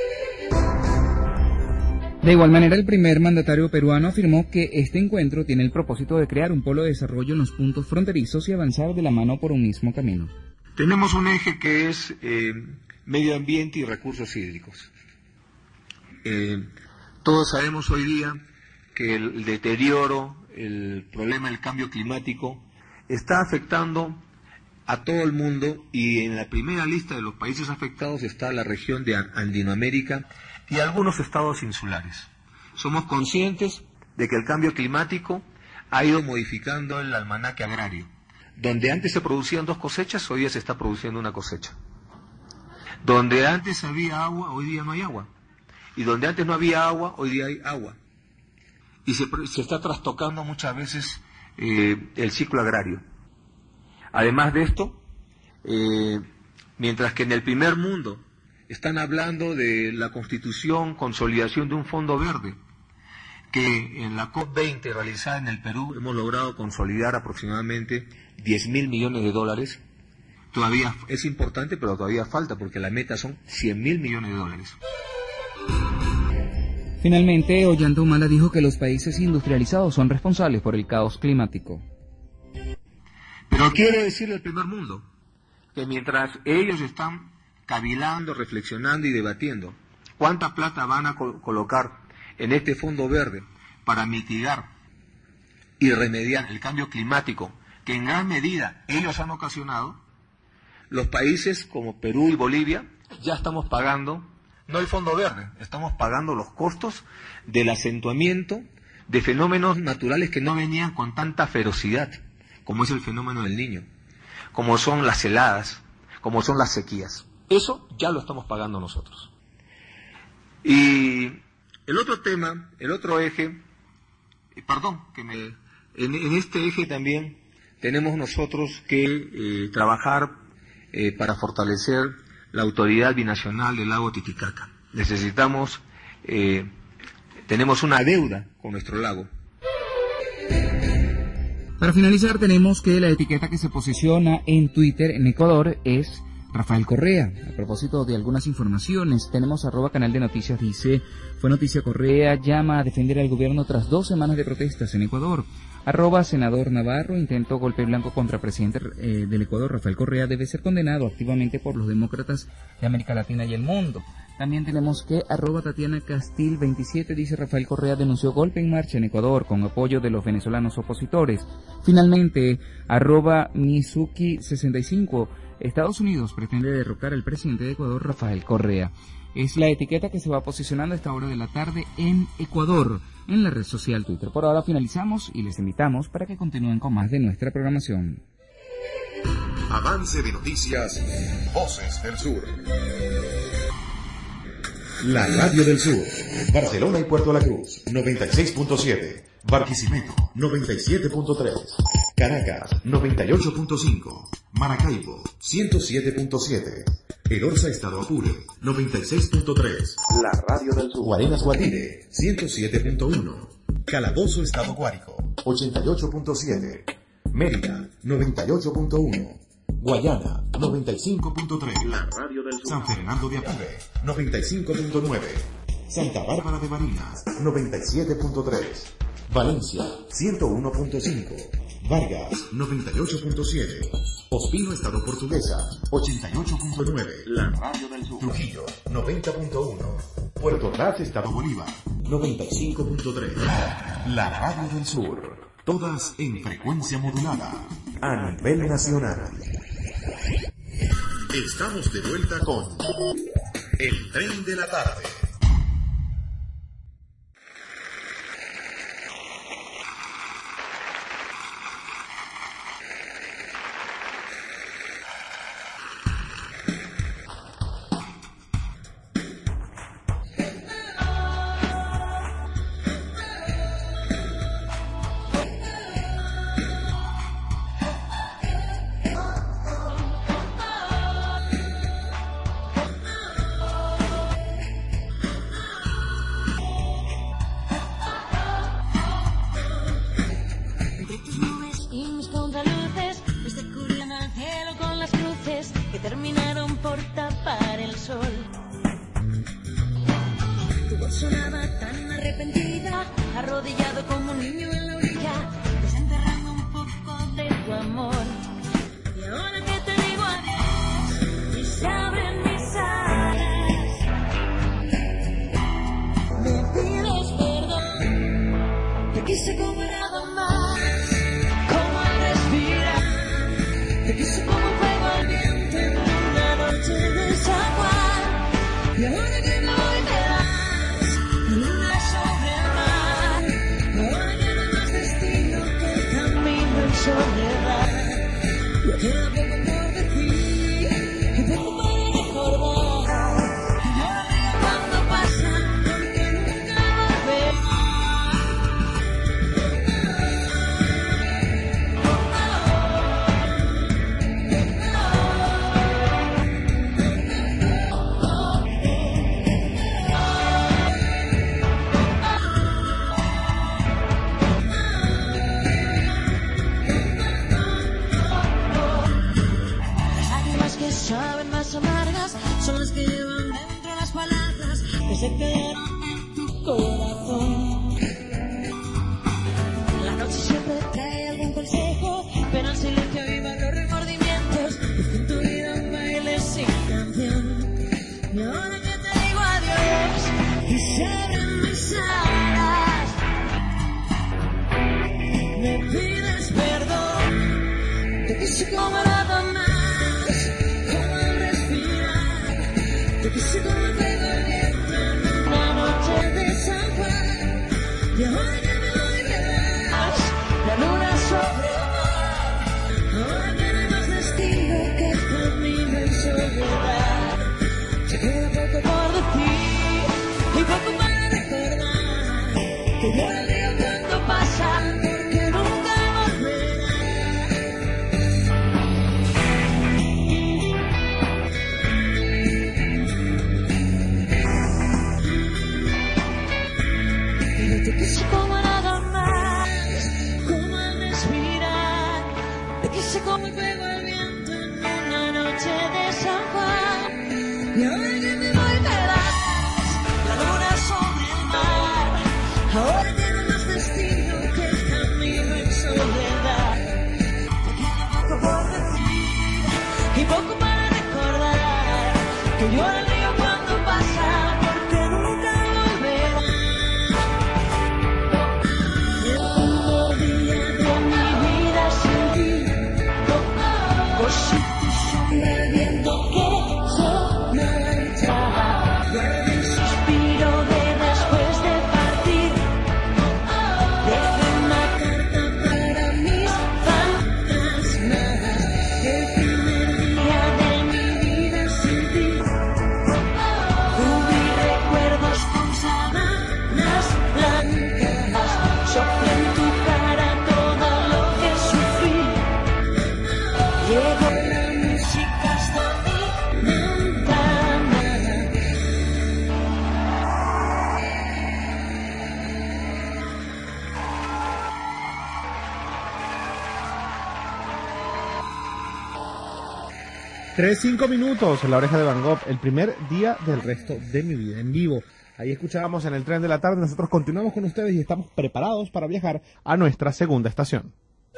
De igual manera, el primer mandatario peruano afirmó que este encuentro tiene el propósito de crear un polo de desarrollo en los puntos fronterizos y avanzar de la mano por un mismo camino. Tenemos un eje que es medio ambiente y recursos hídricos. Todos sabemos hoy día que el deterioro, el problema del cambio climático está afectando a todo el mundo y en la primera lista de los países afectados está la región de Andinoamérica y algunos estados insulares. Somos conscientes de que el cambio climático ha ido modificando el almanaque agrario. Donde antes se producían 2 cosechas, hoy día se está produciendo 1 cosecha. Donde antes había agua, hoy día no hay agua. Y donde antes no había agua, hoy día hay agua. Y se está trastocando muchas veces el ciclo agrario. Además de esto, mientras que en el primer mundo están hablando de la constitución, consolidación de un fondo verde, que en la COP20 realizada en el Perú hemos logrado consolidar aproximadamente 10.000 millones de dólares. Todavía es importante, pero todavía falta, porque la meta son 100.000 millones de dólares. Finalmente, Ollanta Humala dijo que los países industrializados son responsables por el caos climático. Pero quiero decirle al primer mundo que mientras ellos están cavilando, reflexionando y debatiendo cuánta plata van a colocar en este fondo verde para mitigar y remediar el cambio climático que en gran medida ellos han ocasionado, los países como Perú y Bolivia ya estamos pagando, no el fondo verde, estamos pagando los costos del acentuamiento de fenómenos naturales que no venían con tanta ferocidad, como es el fenómeno del Niño, como son las heladas, como son las sequías. Eso ya lo estamos pagando nosotros. Y el otro tema, el otro eje, en este eje también tenemos nosotros que trabajar para fortalecer la autoridad binacional del lago Titicaca. Tenemos una deuda con nuestro lago. Para finalizar, tenemos que la etiqueta que se posiciona en Twitter en Ecuador es Rafael Correa. A propósito de algunas informaciones, tenemos @canal de noticias, dice: fue noticia Correa, llama a defender al gobierno tras 2 semanas de protestas en Ecuador. @senador Navarro, intento golpe blanco contra presidente del Ecuador, Rafael Correa, debe ser condenado activamente por los demócratas de América Latina y el mundo. También tenemos que @Tatiana Castil 27 dice: Rafael Correa denunció golpe en marcha en Ecuador con apoyo de los venezolanos opositores. Finalmente, @Mizuki 65, Estados Unidos pretende derrocar al presidente de Ecuador, Rafael Correa. Es la etiqueta que se va posicionando a esta hora de la tarde en Ecuador, en la red social Twitter. Por ahora finalizamos y les invitamos para que continúen con más de nuestra programación. Avance de noticias, Voces del Sur. La Radio del Sur, Barcelona y Puerto La Cruz, 96.7. Barquisimeto, 97.3. Caracas, 98.5. Maracaibo, 107.7. El Orza, Estado Apure, 96.3. La Radio del Sur. Guarenas Guatire, 107.1. Calabozo, Estado Guárico, 88.7. Mérida, 98.1. Guayana, 95.3. La Radio del Sur. San Fernando de Apure, 95.9. Santa Bárbara de Barinas, 97.3. Valencia, 101.5. Vargas, 98.7. Ospino, Estado Portuguesa, 88.9. La Radio del Sur. Trujillo, 90.1. Puerto Ordaz, Estado Bolívar, 95.3. La Radio del Sur. Todas en frecuencia modulada. A nivel nacional. Estamos de vuelta con El Tren de la Tarde. y mis contraluces, fuiste cubriendo el cielo con las luces que terminaron por tapar el sol. Tu voz sonaba tan arrepentida, arrodillado como un niño en la orilla, desenterrando un poco de tu amor. Y ahora que te digo adiós y se abren mis alas, me pides perdón. Te quise como nada más, como al respirar. Te quise como un fuego al viento en una noche de San Juan. Y ahora que me voy te das luna sobre el mar. Ahora que no hay más destino que el camino en soledad. Ya queda poco por decir y poco para recordar. Y ahora río cuando pasa porque nunca volverá. Que saben más amargas son las que llevan dentro las palabras que se quedaron en tu corazón. La noche siempre trae algún consejo, pero en silencio vivan los remordimientos. Y en tu vida un baile sin canción. Y ahora que te digo adiós y se abren mis alas, me pides perdón. Te quise como nada más. Te quise como el fuego al viento en una noche de San Juan. Y ahora que me voy verás la luna sobre el mar. Ahora que no hay más destino que el camino en soledad. Se queda poco por decir y poco para recordar. Que yo el río cuando pasa porque nunca volverá. Te quise como nada más, como al respirar. Te quise como el fuego al viento en una noche de San Juan. Y ahora que me voy te das la luna sobre el mar. Ahora que no hay más destino que el camino en soledad. Te queda poco por decir y poco para recordar. Que yo el río cuando pasa porque nunca volverá. Sin tu sombra el viento que se marcha. Guarda el suspiro de después de partir. Deja una carta para mis fantasmas. El primer día de mi vida sin ti. Cubrí recuerdos con sábanas blancas. Sopla en tu cara todo lo que sufrí. Llegó la música hasta mi ventana. Tres, 5 minutos, La Oreja de Van Gogh, el primer día del resto de mi vida en vivo. Ahí escuchábamos en el tren de la tarde. Nosotros continuamos con ustedes y estamos preparados para viajar a nuestra segunda estación.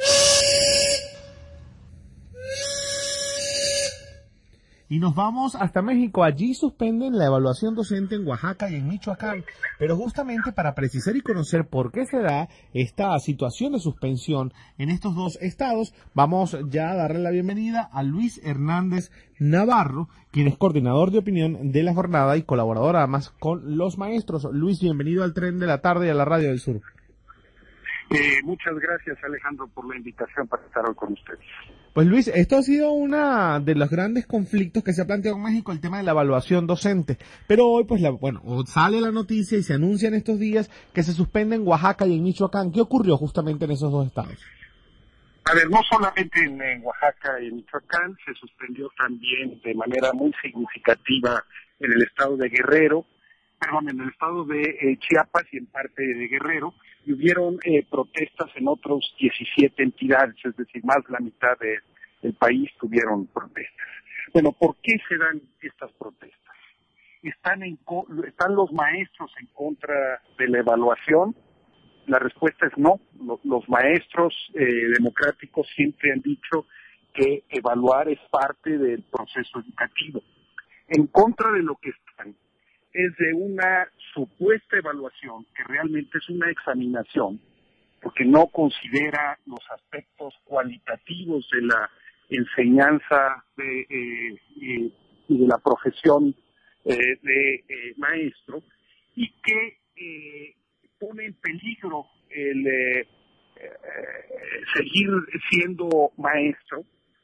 Y nos vamos hasta México. Allí suspenden la evaluación docente en Oaxaca y en Michoacán. Pero justamente para precisar y conocer por qué se da esta situación de suspensión en estos dos estados, vamos ya a darle la bienvenida a Luis Hernández Navarro, quien es coordinador de opinión de la jornada y colaborador además con los maestros. Luis, bienvenido al Tren de la Tarde y a la Radio del Sur. Muchas gracias, Alejandro, por la invitación para estar hoy con ustedes. Pues Luis, esto ha sido uno de los grandes conflictos que se ha planteado en México, el tema de la evaluación docente. Pero hoy, pues, sale la noticia y se anuncia en estos días que se suspende en Oaxaca y en Michoacán. ¿Qué ocurrió justamente en esos dos estados? A ver, no solamente en Oaxaca y Michoacán, se suspendió también de manera muy significativa en el estado de Guerrero, en el estado de Chiapas y en parte de Guerrero, y hubieron protestas en otros 17 entidades, es decir, más de la mitad del país tuvieron protestas. Bueno, ¿por qué se dan estas protestas? ¿Están los maestros en contra de la evaluación? La respuesta es no. Los maestros democráticos siempre han dicho que evaluar es parte del proceso educativo. En contra de lo que están es de una supuesta evaluación que realmente es una examinación, porque no considera los aspectos cualitativos de la enseñanza y de la profesión de maestro, y que pone en peligro el seguir siendo maestro,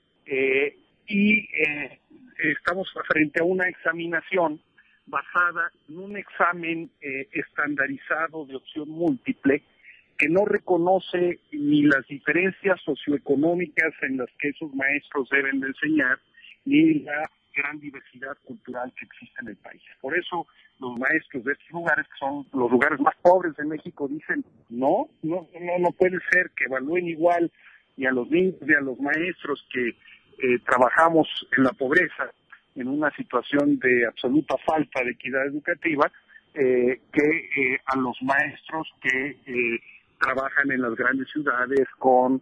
y estamos frente a una examinación basada en un examen estandarizado de opción múltiple que no reconoce ni las diferencias socioeconómicas en las que esos maestros deben de enseñar, ni la gran diversidad cultural que existe en el país. Por eso los maestros de estos lugares, que son los lugares más pobres de México, dicen no puede ser que evalúen igual y a los niños y a los maestros que trabajamos en la pobreza, en una situación de absoluta falta de equidad educativa, que a los maestros que trabajan en las grandes ciudades con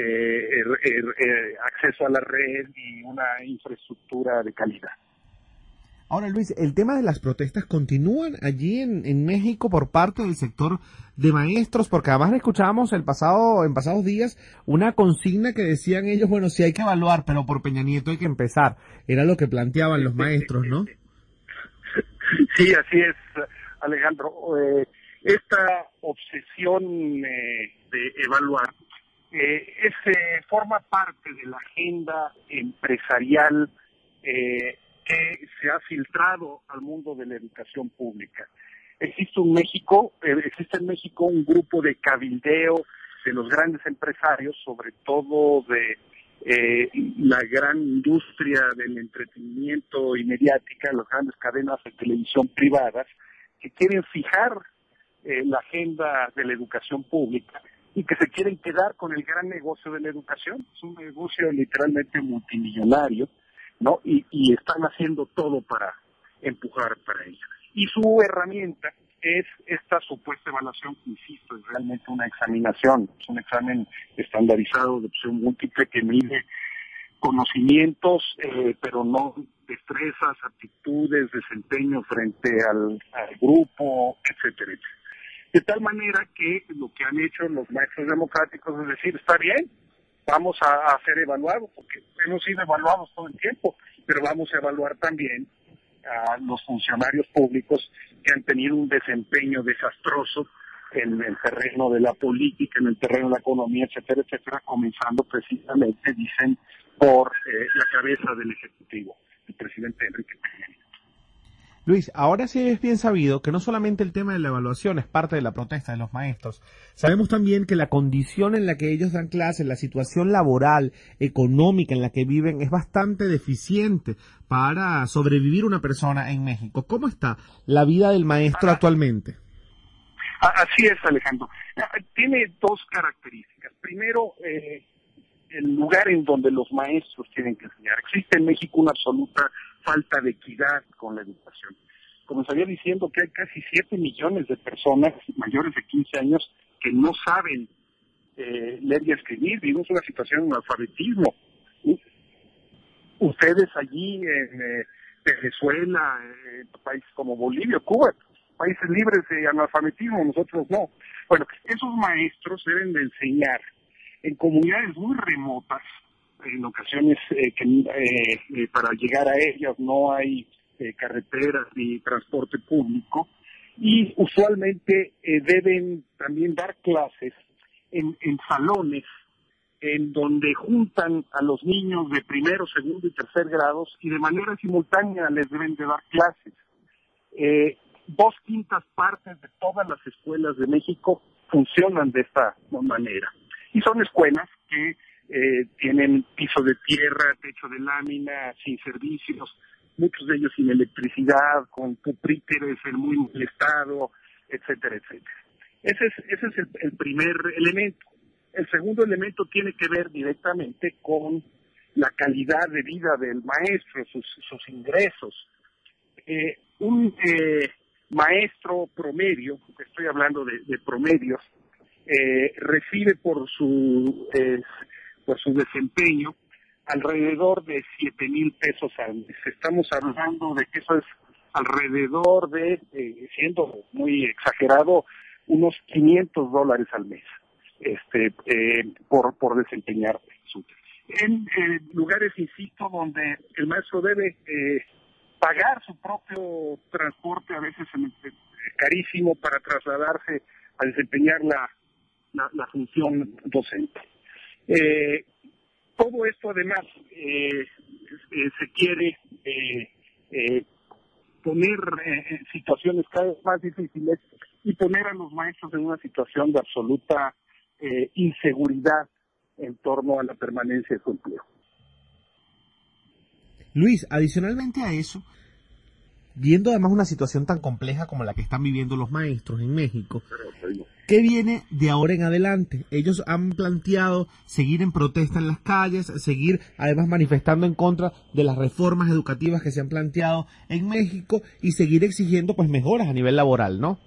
acceso a la red y una infraestructura de calidad. Ahora, Luis, el tema de las protestas continúan allí en México por parte del sector de maestros, porque además escuchábamos en pasados días una consigna que decían ellos, bueno, sí hay que evaluar, pero por Peña Nieto hay que empezar. Era lo que planteaban los maestros, ¿no? Sí, así es, Alejandro. Esta obsesión de evaluar forma parte de la agenda empresarial que se ha filtrado al mundo de la educación pública. Existe en México un grupo de cabildeo de los grandes empresarios, sobre todo de la gran industria del entretenimiento y mediática, las grandes cadenas de televisión privadas, que quieren fijar la agenda de la educación pública y que se quieren quedar con el gran negocio de la educación. Es un negocio literalmente multimillonario, ¿no? Y están haciendo todo para empujar para ello. Y su herramienta es esta supuesta evaluación que, insisto, es realmente una examinación, es un examen estandarizado de opción múltiple que mide conocimientos, pero no destrezas, aptitudes, desempeño frente al grupo, etcétera, etcétera. De tal manera que lo que han hecho los maestros democráticos es decir, está bien, vamos a ser evaluados, porque hemos sido evaluados todo el tiempo, pero vamos a evaluar también a los funcionarios públicos que han tenido un desempeño desastroso en el terreno de la política, en el terreno de la economía, etcétera, etcétera, comenzando precisamente, dicen, por la cabeza del Ejecutivo, el presidente Enrique Peña Nieto. Luis, ahora sí es bien sabido que no solamente el tema de la evaluación es parte de la protesta de los maestros, sabemos también que la condición en la que ellos dan clases, la situación laboral, económica en la que viven es bastante deficiente para sobrevivir una persona en México. ¿Cómo está la vida del maestro actualmente? Así es, Alejandro. Tiene dos características. Primero, el lugar en donde los maestros tienen que enseñar. Existe en México una absoluta falta de equidad con la educación. Comenzaría diciendo que hay casi 7 millones de personas mayores de 15 años que no saben leer y escribir. Vivimos una situación de analfabetismo. Ustedes allí en Venezuela, en países como Bolivia, Cuba, países libres de analfabetismo, nosotros no. Bueno, esos maestros deben de enseñar en comunidades muy remotas, en ocasiones para llegar a ellas no hay carreteras ni transporte público, y usualmente deben también dar clases en salones en donde juntan a los niños de primero, segundo y tercer grados y de manera simultánea les deben de dar clases. 2/5 partes de todas las escuelas de México funcionan de esta manera. Y son escuelas que tienen piso de tierra, techo de lámina, sin servicios, muchos de ellos sin electricidad, con pupitres en muy mal estado, etcétera, etcétera. Ese es el primer elemento. El segundo elemento tiene que ver directamente con la calidad de vida del maestro, sus ingresos. Un maestro promedio, estoy hablando de promedios, recibe por su desempeño alrededor de 7,000 pesos al mes. Estamos hablando de que eso es alrededor de, siendo muy exagerado, unos $500 al mes, por desempeñar su. En lugares, insisto, donde el maestro debe pagar su propio transporte, a veces carísimo, para trasladarse a desempeñar la función docente. Todo esto, además, se quiere poner en situaciones cada vez más difíciles y poner a los maestros en una situación de absoluta inseguridad en torno a la permanencia de su empleo. Luis, adicionalmente a eso, viendo además una situación tan compleja como la que están viviendo los maestros en México, ¿qué viene de ahora en adelante? Ellos han planteado seguir en protesta en las calles, seguir además manifestando en contra de las reformas educativas que se han planteado en México y seguir exigiendo pues mejoras a nivel laboral, ¿no?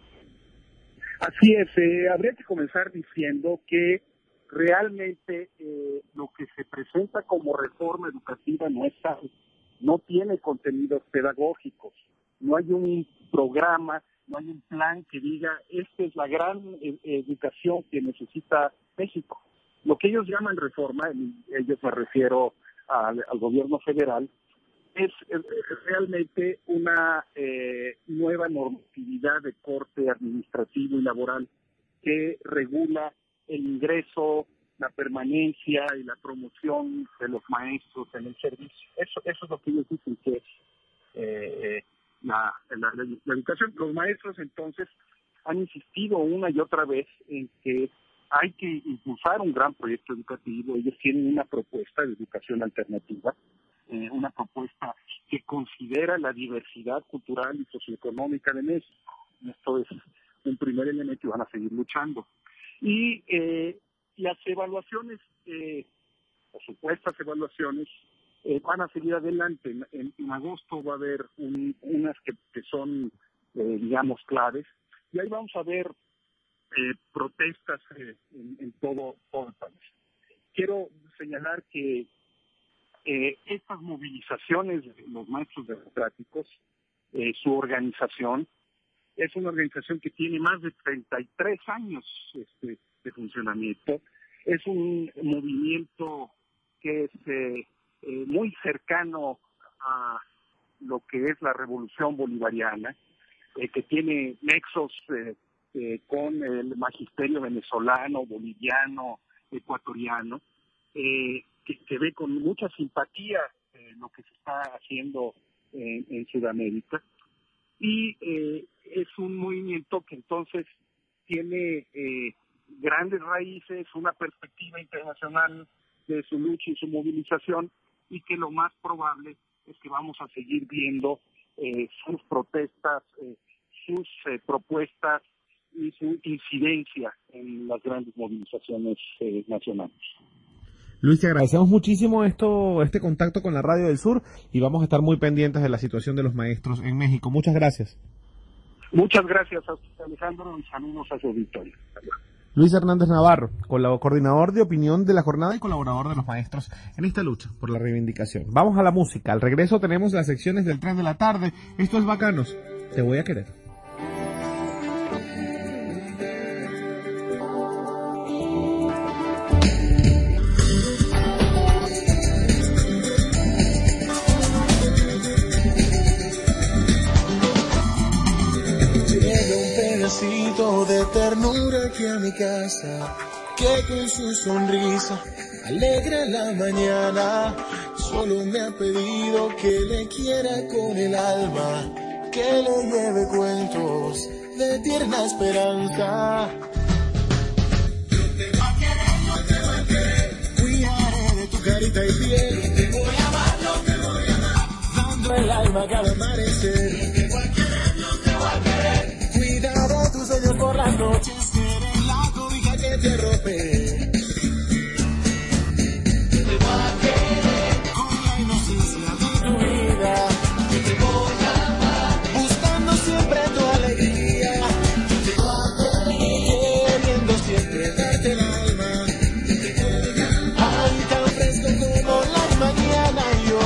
Así es, habría que comenzar diciendo que realmente lo que se presenta como reforma educativa no tiene contenidos pedagógicos, no hay un programa, no hay un plan que diga esta es la gran educación que necesita México. Lo que ellos llaman reforma, ellos me refiero al gobierno federal, es realmente una nueva normatividad de corte administrativo y laboral que regula el ingreso, la permanencia y la promoción de los maestros en el servicio. Eso es lo que ellos dicen que es la educación. Los maestros, entonces, han insistido una y otra vez en que hay que impulsar un gran proyecto educativo. Ellos tienen una propuesta de educación alternativa, una propuesta que considera la diversidad cultural y socioeconómica de México. Esto es un primer elemento y van a seguir luchando. Y las evaluaciones, o supuestas evaluaciones, van a seguir adelante. En agosto va a haber unas que son, digamos, claves. Y ahí vamos a ver protestas en todo el país. Quiero señalar que estas movilizaciones de los maestros democráticos, su organización, es una organización que tiene más de 33 años de funcionamiento. Es un movimiento que es muy cercano a lo que es la revolución bolivariana, que tiene nexos con el magisterio venezolano, boliviano, ecuatoriano, que ve con mucha simpatía lo que se está haciendo en Sudamérica. Y es un movimiento que entonces tiene grandes raíces, una perspectiva internacional de su lucha y su movilización, y que lo más probable es que vamos a seguir viendo sus protestas, sus propuestas y su incidencia en las grandes movilizaciones nacionales. Luis, te agradecemos muchísimo este contacto con la Radio del Sur y vamos a estar muy pendientes de la situación de los maestros en México. Muchas gracias. Muchas gracias a usted, Alejandro, y saludos a su auditorio. Luis Hernández Navarro, coordinador de opinión de la jornada y colaborador de los maestros en esta lucha por la reivindicación. Vamos a la música. Al regreso tenemos las secciones del tren de la tarde. Esto es Bacanos. Te voy a querer. De ternura que a mi casa, que con su sonrisa alegra la mañana. Solo me ha pedido que le quiera con el alma, que le lleve cuentos de tierna esperanza. Yo te voy a querer, yo te voy a querer, cuidaré de tu carita y piel. Yo te voy a amar, yo te voy a amar, dando el alma cada amanecer. Yo te voy a querer, yo te voy a querer, cuidado tus sueños por las noches. rompe. Te voy a querer con la inocencia de tu vida. Te voy a amar buscando siempre tu alegría. Te voy a querer queriendo siempre darte el alma. Te voy a amar ay, tan fresco como la mañana yo.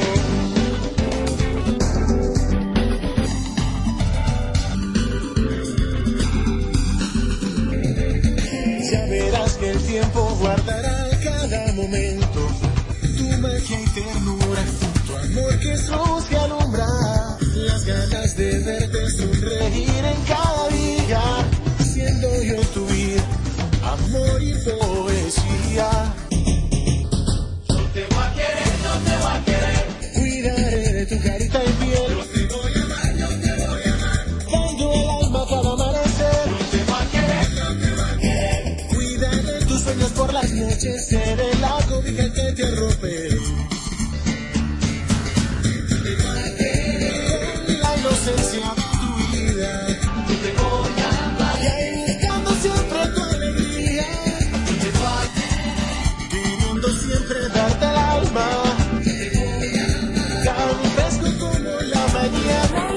Ya verás que el tiempo guardará cada momento tu magia y ternura, tu amor que es luz que alumbra, las ganas de verte sonreír en cada día, siendo yo tu vida, amor y poesía. Yo te voy a querer, yo te voy a querer, cuidaré de tu carita y piel. Yo te voy a amar, yo te voy a amar, dando el alma cada amanecer. Yo te voy a querer, yo te voy a querer, cuidaré tus sueños por las noches, seré la cobija que te arrope. Inocencia de tu vida, te voy a amar y ahí buscando siempre tu alegría. Te voy a querer, queriendo siempre darte el alma. Te voy a amar, tan fresco como la mañana.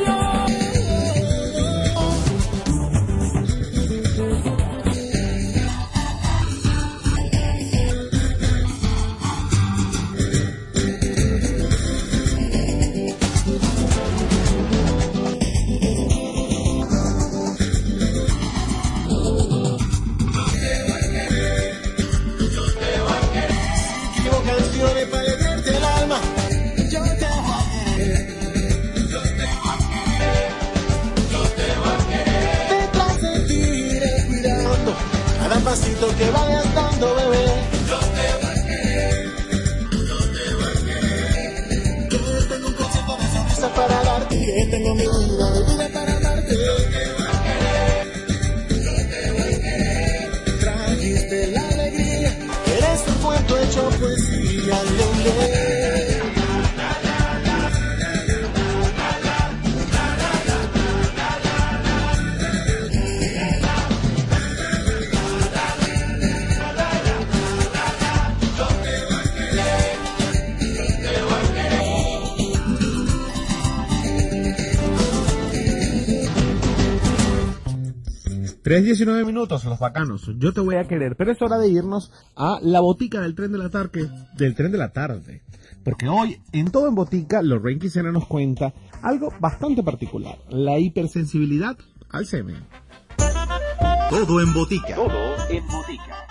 3:19 minutos, los bacanos. Yo te voy a querer, pero es hora de irnos a la botica del tren de la tarde, porque hoy en Todo en Botica, Lorraine Quisena nos cuenta algo bastante particular: la hipersensibilidad al semen. Todo en Botica. Todo en Botica.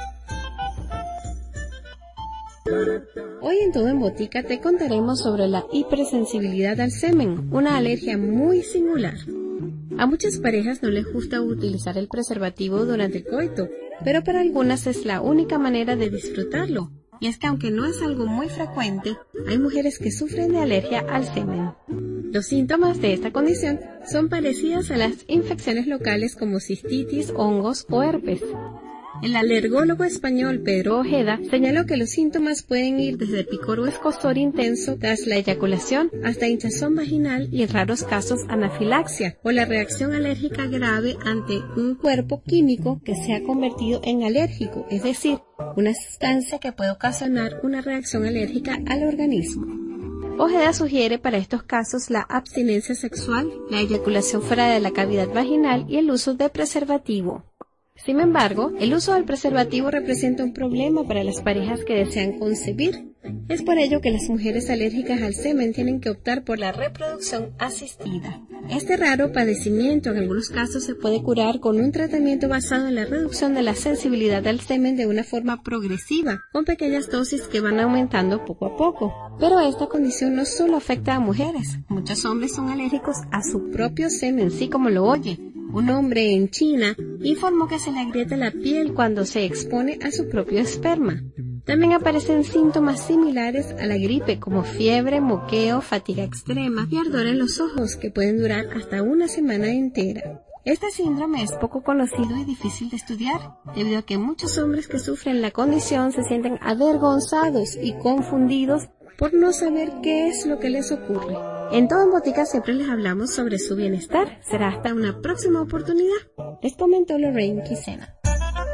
Hoy en Todo en Botica te contaremos sobre la hipersensibilidad al semen, una alergia muy singular. A muchas parejas no les gusta utilizar el preservativo durante el coito, pero para algunas es la única manera de disfrutarlo. Y es que aunque no es algo muy frecuente, hay mujeres que sufren de alergia al semen. Los síntomas de esta condición son parecidos a las infecciones locales como cistitis, hongos o herpes. El alergólogo español Pedro Ojeda señaló que los síntomas pueden ir desde picor o escozor intenso tras la eyaculación hasta hinchazón vaginal y en raros casos anafilaxia o la reacción alérgica grave ante un cuerpo químico que se ha convertido en alérgico, es decir, una sustancia que puede ocasionar una reacción alérgica al organismo. Ojeda sugiere para estos casos la abstinencia sexual, la eyaculación fuera de la cavidad vaginal y el uso de preservativo. Sin embargo, el uso del preservativo representa un problema para las parejas que desean concebir. Es por ello que las mujeres alérgicas al semen tienen que optar por la reproducción asistida. Este raro padecimiento en algunos casos se puede curar con un tratamiento basado en la reducción de la sensibilidad al semen de una forma progresiva, con pequeñas dosis que van aumentando poco a poco. Pero esta condición no solo afecta a mujeres. Muchos hombres son alérgicos a su propio semen, sí como lo oye. Un hombre en China informó que se le agrieta la piel cuando se expone a su propio esperma. También aparecen síntomas similares a la gripe como fiebre, moqueo, fatiga extrema y ardor en los ojos que pueden durar hasta una semana entera. Este síndrome es poco conocido y difícil de estudiar, debido a que muchos hombres que sufren la condición se sienten avergonzados y confundidos por no saber qué es lo que les ocurre. En Todo en Botica siempre les hablamos sobre su bienestar. Será hasta una próxima oportunidad. Les comentó Lorraine Quisena.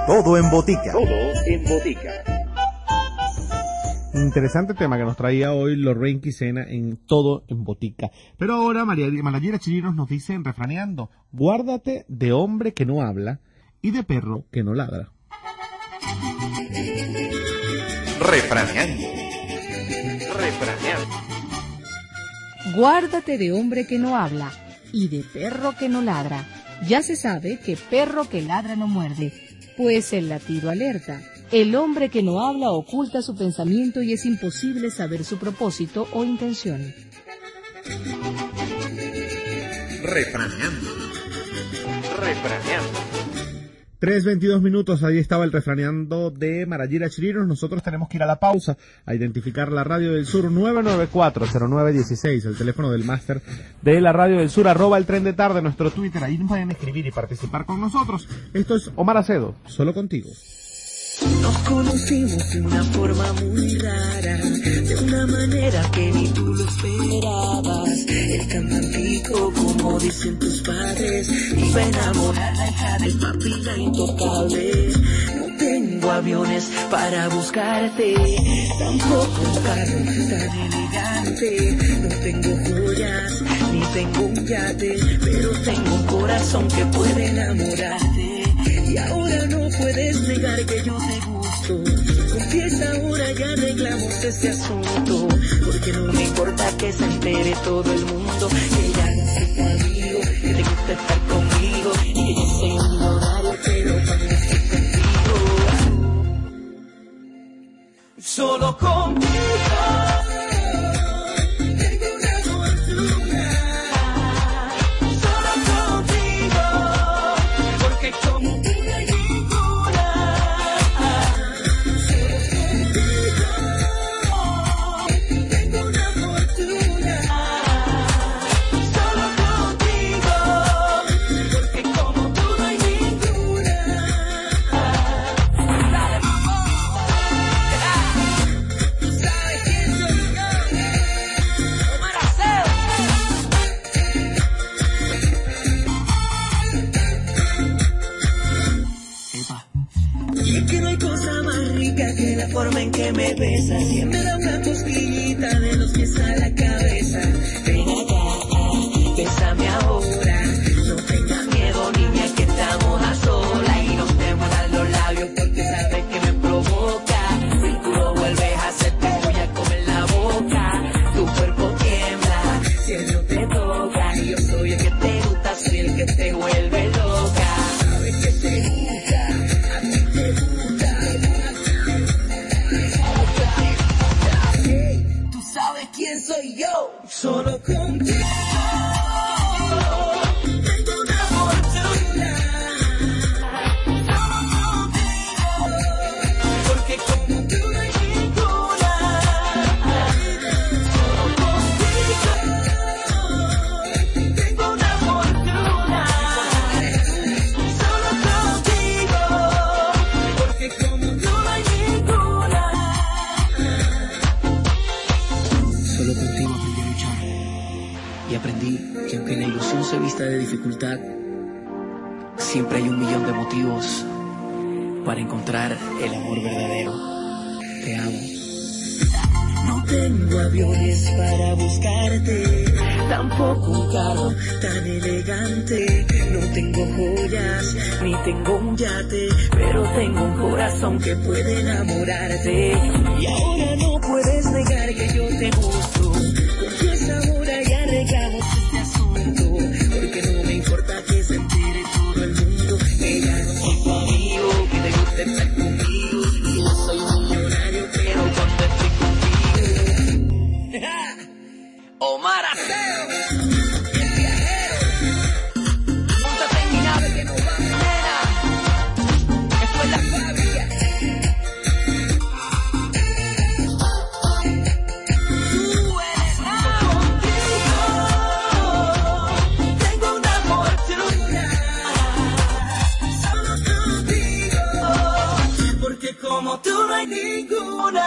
Todo en Botica. Todo en Botica. Interesante tema que nos traía hoy Lorraine Quisena en Todo en Botica. Pero ahora Marayera Chirinos nos dice en Refraneando: guárdate de hombre que no habla y de perro que no ladra. Refraneando. Guárdate de hombre que no habla y de perro que no ladra. Ya se sabe que perro que ladra no muerde, pues el latido alerta. El hombre que no habla oculta su pensamiento y es imposible saber su propósito o intención. Refraneando. 3:22 minutos, ahí estaba el Refraneando de Marayera Chirinos. Nosotros tenemos que ir a la pausa a identificar la Radio del Sur. 994-0916, el teléfono del máster de la Radio del Sur, @ el Tren de Tarde, nuestro Twitter. Ahí nos pueden escribir y participar con nosotros. Esto es Omar Acedo, solo contigo. Nos conocimos de una forma muy rara, de una manera que ni tú lo esperabas. El cantantico, como dicen tus padres, iba a enamorar la hija del papi, la intocable. No tengo aviones para buscarte, tampoco un carro tan elegante. No tengo joyas, ni tengo un yate, pero tengo un corazón que puede enamorarte. Y ahora no puedes negar que yo te gusto. Confiesa ahora y arreglamos este asunto, porque no me importa que se entere todo el mundo que ya no soy tu amigo, que te gusta estar conmigo y que yo soy un millonario, pero cuando estoy contigo, solo contigo. La forma en que me besas y me da una cosquillita de los pies a la cabeza. Ven acá, bésame ahora, no tengas miedo, niña, que estamos a solas y nos demoran los labios porque sabes que me provoca. Si tú lo vuelves a hacer, te voy a comer la boca. Tu cuerpo tiembla si él no te toca y yo soy el que te gusta, soy el que te vuelve loca. Sabes que te gusta, a ti te gusta. ¿Quién soy yo? Solo contigo. Tengo una fortuna. Solo contigo. Porque como tú no hay ninguna. Solo contigo. Tengo una fortuna. Solo contigo. Porque como tú no hay ninguna. Solo contigo aprendí a luchar y aprendí que aunque la ilusión se vista de dificultad, siempre hay 1.000.000 de motivos para encontrar el amor verdadero. Te amo. No tengo aviones para buscarte, tampoco un carro tan elegante. No tengo joyas, ni tengo un yate, pero tengo un corazón que puede enamorarte. Y ahora no puedes negar que yo te gusto. Confiesa ahora y arreglamos este asunto, porque no me importa que se entere todo el mundo que ya no soy tu amigo, que te gusta estar conmigo, y yo soy un millonario, pero cuando estoy contigo. Omar Acedo, el viajero. Móntate en mi nave que nos vamos, nena. Esto es la fábrica. Tú eres contigo. Tengo una fortuna. Solo contigo. Porque como tú no hay ninguna.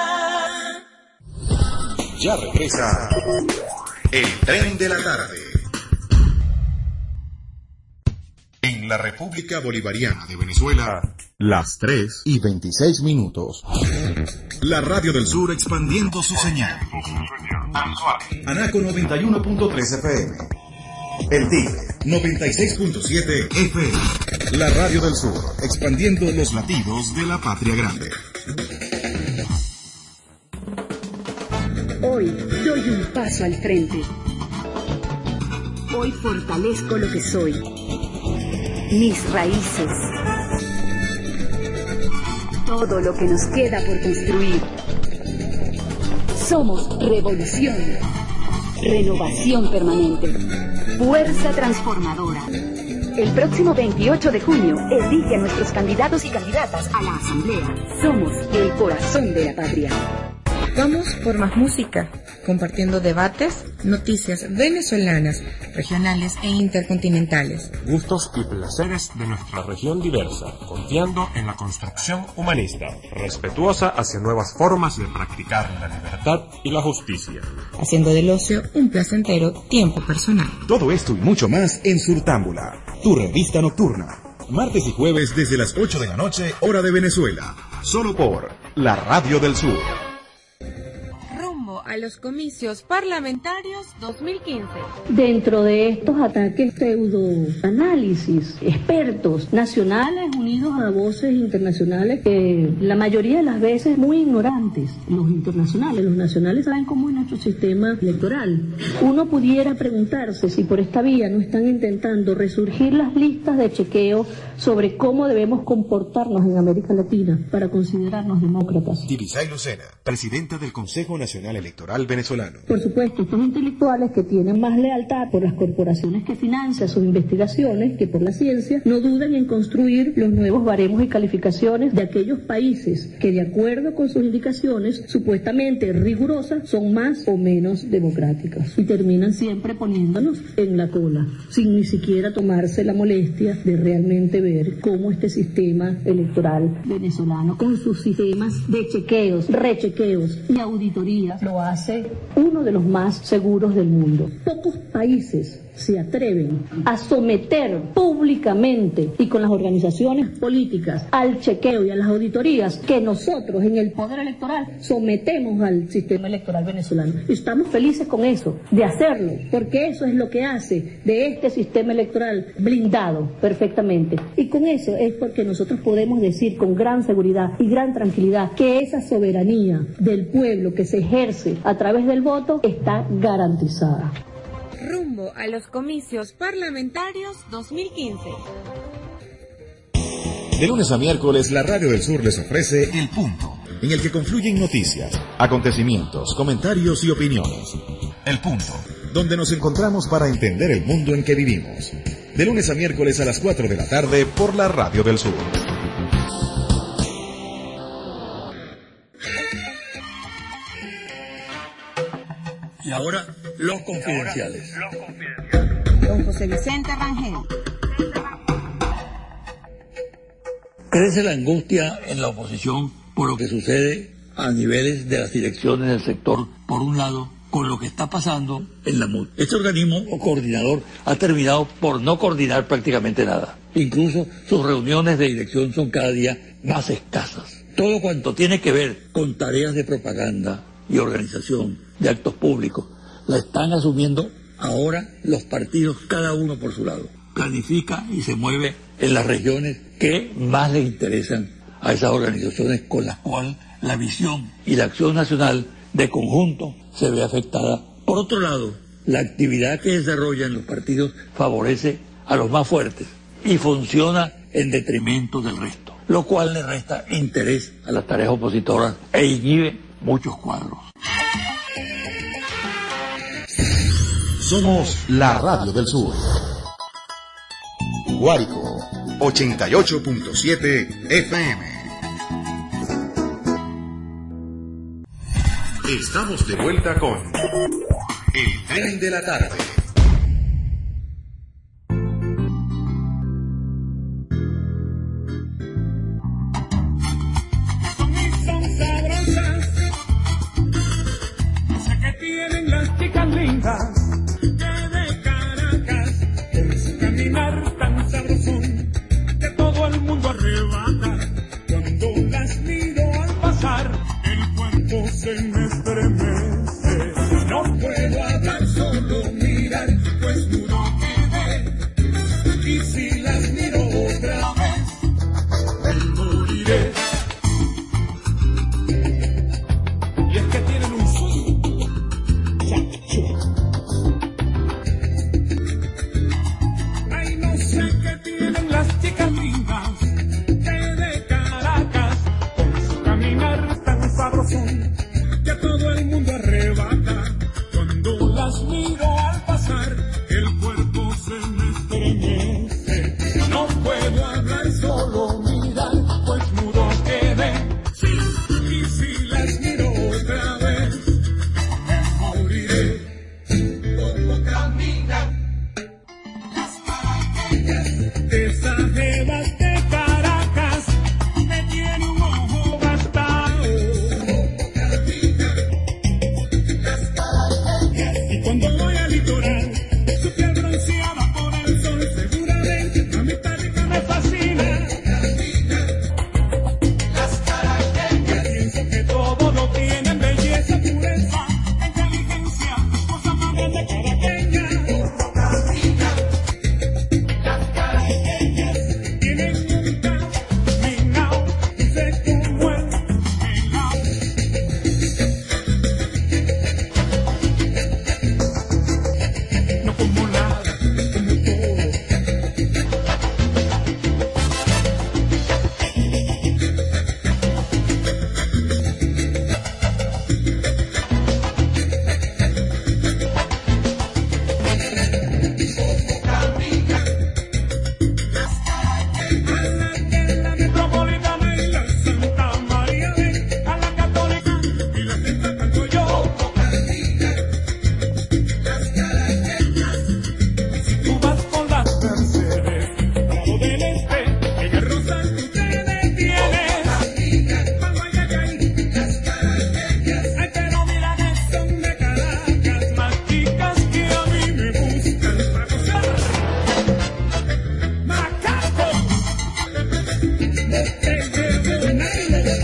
Ya regresa el Tren de la Tarde. En la República Bolivariana de Venezuela Las 3:26. La Radio del Sur expandiendo su señal. Anaco 91.3 FM. El Tigre 96.7 FM. La Radio del Sur, expandiendo los latidos de la patria grande. Hoy doy un paso al frente. Hoy fortalezco lo que soy. Mis raíces. Todo lo que nos queda por construir. Somos revolución. Renovación permanente. Fuerza transformadora. El próximo 28 de junio, elige a nuestros candidatos y candidatas a la Asamblea. Somos el corazón de la patria. Vamos por más música, compartiendo debates, noticias venezolanas, regionales e intercontinentales. Gustos y placeres de nuestra región diversa, confiando en la construcción humanista, respetuosa hacia nuevas formas de practicar la libertad y la justicia. Haciendo del ocio un placentero tiempo personal. Todo esto y mucho más en Surtámbula, tu revista nocturna. Martes y jueves desde las 8 de la noche, hora de Venezuela. Solo por la Radio del Sur. A los comicios parlamentarios 2015. Dentro de estos ataques pseudoanálisis, expertos nacionales unidos a voces internacionales que la mayoría de las veces muy ignorantes, los nacionales saben cómo es nuestro sistema electoral. Uno pudiera preguntarse si por esta vía no están intentando resurgir las listas de chequeo sobre cómo debemos comportarnos en América Latina para considerarnos demócratas. Tibisay Lucena, presidenta del Consejo Nacional Electoral venezolano. Por supuesto, estos intelectuales que tienen más lealtad por las corporaciones que financian sus investigaciones que por la ciencia, no dudan en construir los nuevos baremos y calificaciones de aquellos países que, de acuerdo con sus indicaciones supuestamente rigurosas, son más o menos democráticas. Y terminan siempre poniéndonos en la cola, sin ni siquiera tomarse la molestia de realmente ver cómo este sistema electoral venezolano, con sus sistemas de chequeos, rechequeos y auditorías, lo hace uno de los más seguros del mundo. Pocos países se atreven a someter públicamente y con las organizaciones políticas al chequeo y a las auditorías que nosotros en el poder electoral sometemos al sistema electoral venezolano. Y estamos felices con eso, de hacerlo, porque eso es lo que hace de este sistema electoral blindado perfectamente. Y con eso es porque nosotros podemos decir con gran seguridad y gran tranquilidad que esa soberanía del pueblo que se ejerce a través del voto está garantizada. Rumbo a los comicios parlamentarios 2015. De lunes a miércoles, la Radio del Sur les ofrece El Punto, en el que confluyen noticias, acontecimientos, comentarios y opiniones. El Punto, donde nos encontramos para entender el mundo en que vivimos. De lunes a miércoles a las 4 de la tarde por la Radio del Sur. Y ahora, los confidenciales. Don José Vicente Rangel. Crece la angustia en la oposición por lo que sucede a niveles de las direcciones del sector, por un lado, con lo que está pasando en la MUD. Este organismo o coordinador ha terminado por no coordinar prácticamente nada. Incluso sus reuniones de dirección son cada día más escasas. Todo cuanto tiene que ver con tareas de propaganda y organización de actos públicos la están asumiendo ahora los partidos, cada uno por su lado. Planifica y se mueve en las regiones que más le interesan a esas organizaciones, con las cuales la visión y la acción nacional de conjunto se ve afectada. Por otro lado, la actividad que desarrollan los partidos favorece a los más fuertes y funciona en detrimento del resto, lo cual le resta interés a las tareas opositoras e inhibe muchos cuadros. Somos la Radio del Sur. Guárico 88.7 FM. Estamos de vuelta con El Tren de la Tarde. Son sabrosas, sé que tienen las chicas lindas. Tan sabrosón que todo el mundo arrebata. se me estremece. No puedo hablar, solo mirar, pues mudo quedé. Y si las miro otra vez, me moriré. Y es que tienen un swing. Ay, no sé qué tienen las chicas lindas de Caracas, con su caminar tan sabrosón que a todo el mundo arrebata. Cuando las miro al pasar, el cuerpo se me estremece. No puedo hablar, solo mirar, pues mudo quedé. Sí, y si las miro otra vez, me moriré. Como caminan las caraqueñas, esas jevas de Caracas, me tiene un ojo gastado. Como caminan las caraqueñas, y cuando voy al litoral, su piel bronceada por el sol, seguramente a mi tárica me fascina. Las caraqueñas, pienso que todo lo tienen, belleza, pureza, inteligencia, cosas más grandes caraqueñas. Como caminan las caraqueñas, tienen un caminao, dice como el pelao. No como nada, como todo. A la metropolitana y la Santa María, ven, a la católica y la sexta canto yo. Las caraqueñas, y si tú vas con las Mercedes, Prado del Este, en el Rosal tú te detienes. Cuando hay ahí, las caraqueñas, ay, pero mira que son de Caracas, más chicas que a mí me gustan para gozar. Macaco, te llevo en algo.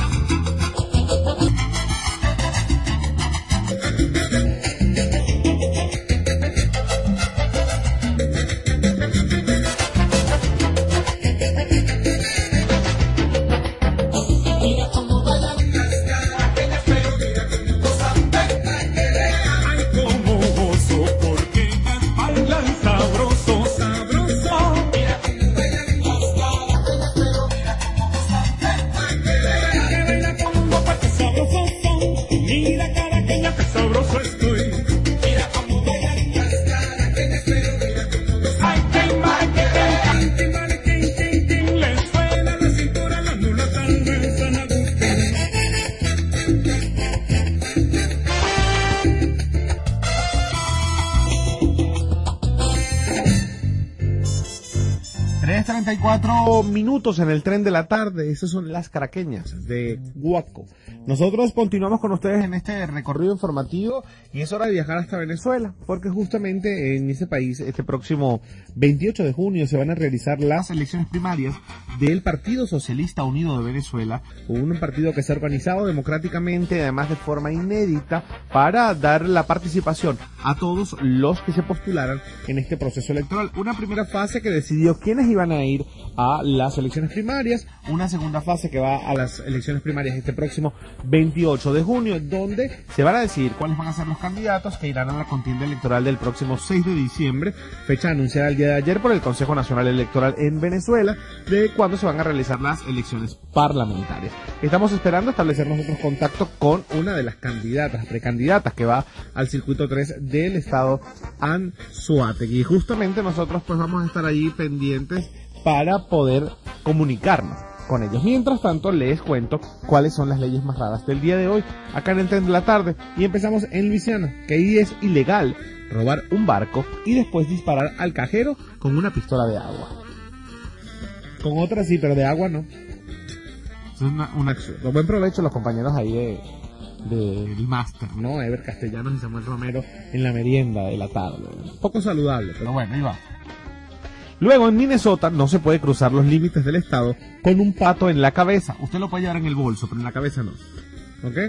34 minutos en el tren de la tarde. Esas son las caraqueñas de Guaco. Nosotros continuamos con ustedes en este recorrido informativo y es hora de viajar hasta Venezuela, porque justamente en ese país, este próximo 28 de junio, se van a realizar las elecciones primarias del Partido Socialista Unido de Venezuela, un partido que se ha organizado democráticamente, además de forma inédita, para dar la participación a todos los que se postularan en este proceso electoral. Una primera fase que decidió quiénes iban a ir a las elecciones primarias, una segunda fase que va a las elecciones primarias este próximo 28 de junio, donde se van a decidir cuáles van a ser los candidatos que irán a la contienda electoral del próximo 6 de diciembre, fecha anunciada el día de ayer por el Consejo Nacional Electoral en Venezuela, de cuándo se van a realizar las elecciones parlamentarias. Estamos esperando establecer nosotros contacto con una de las candidatas, precandidatas, que va al circuito 3 del estado Anzoátegui. Y justamente nosotros pues vamos a estar allí pendientes para poder comunicarnos con ellos. Mientras tanto, les cuento cuáles son las leyes más raras del día de hoy, acá en el tren de la tarde. Y empezamos en Luisiana, que ahí es ilegal robar un barco y después disparar al cajero con una pistola de agua. Con otra sí, pero de agua no. Es una acción. Buen provecho a los compañeros ahí del máster, ¿no? Ever Castellanos y Samuel Romero en la merienda de la tarde. Poco saludable, pero bueno, ahí va. Luego, en Minnesota no se puede cruzar los límites del estado con un pato en la cabeza. Usted lo puede llevar en el bolso, pero en la cabeza no. ¿Ok?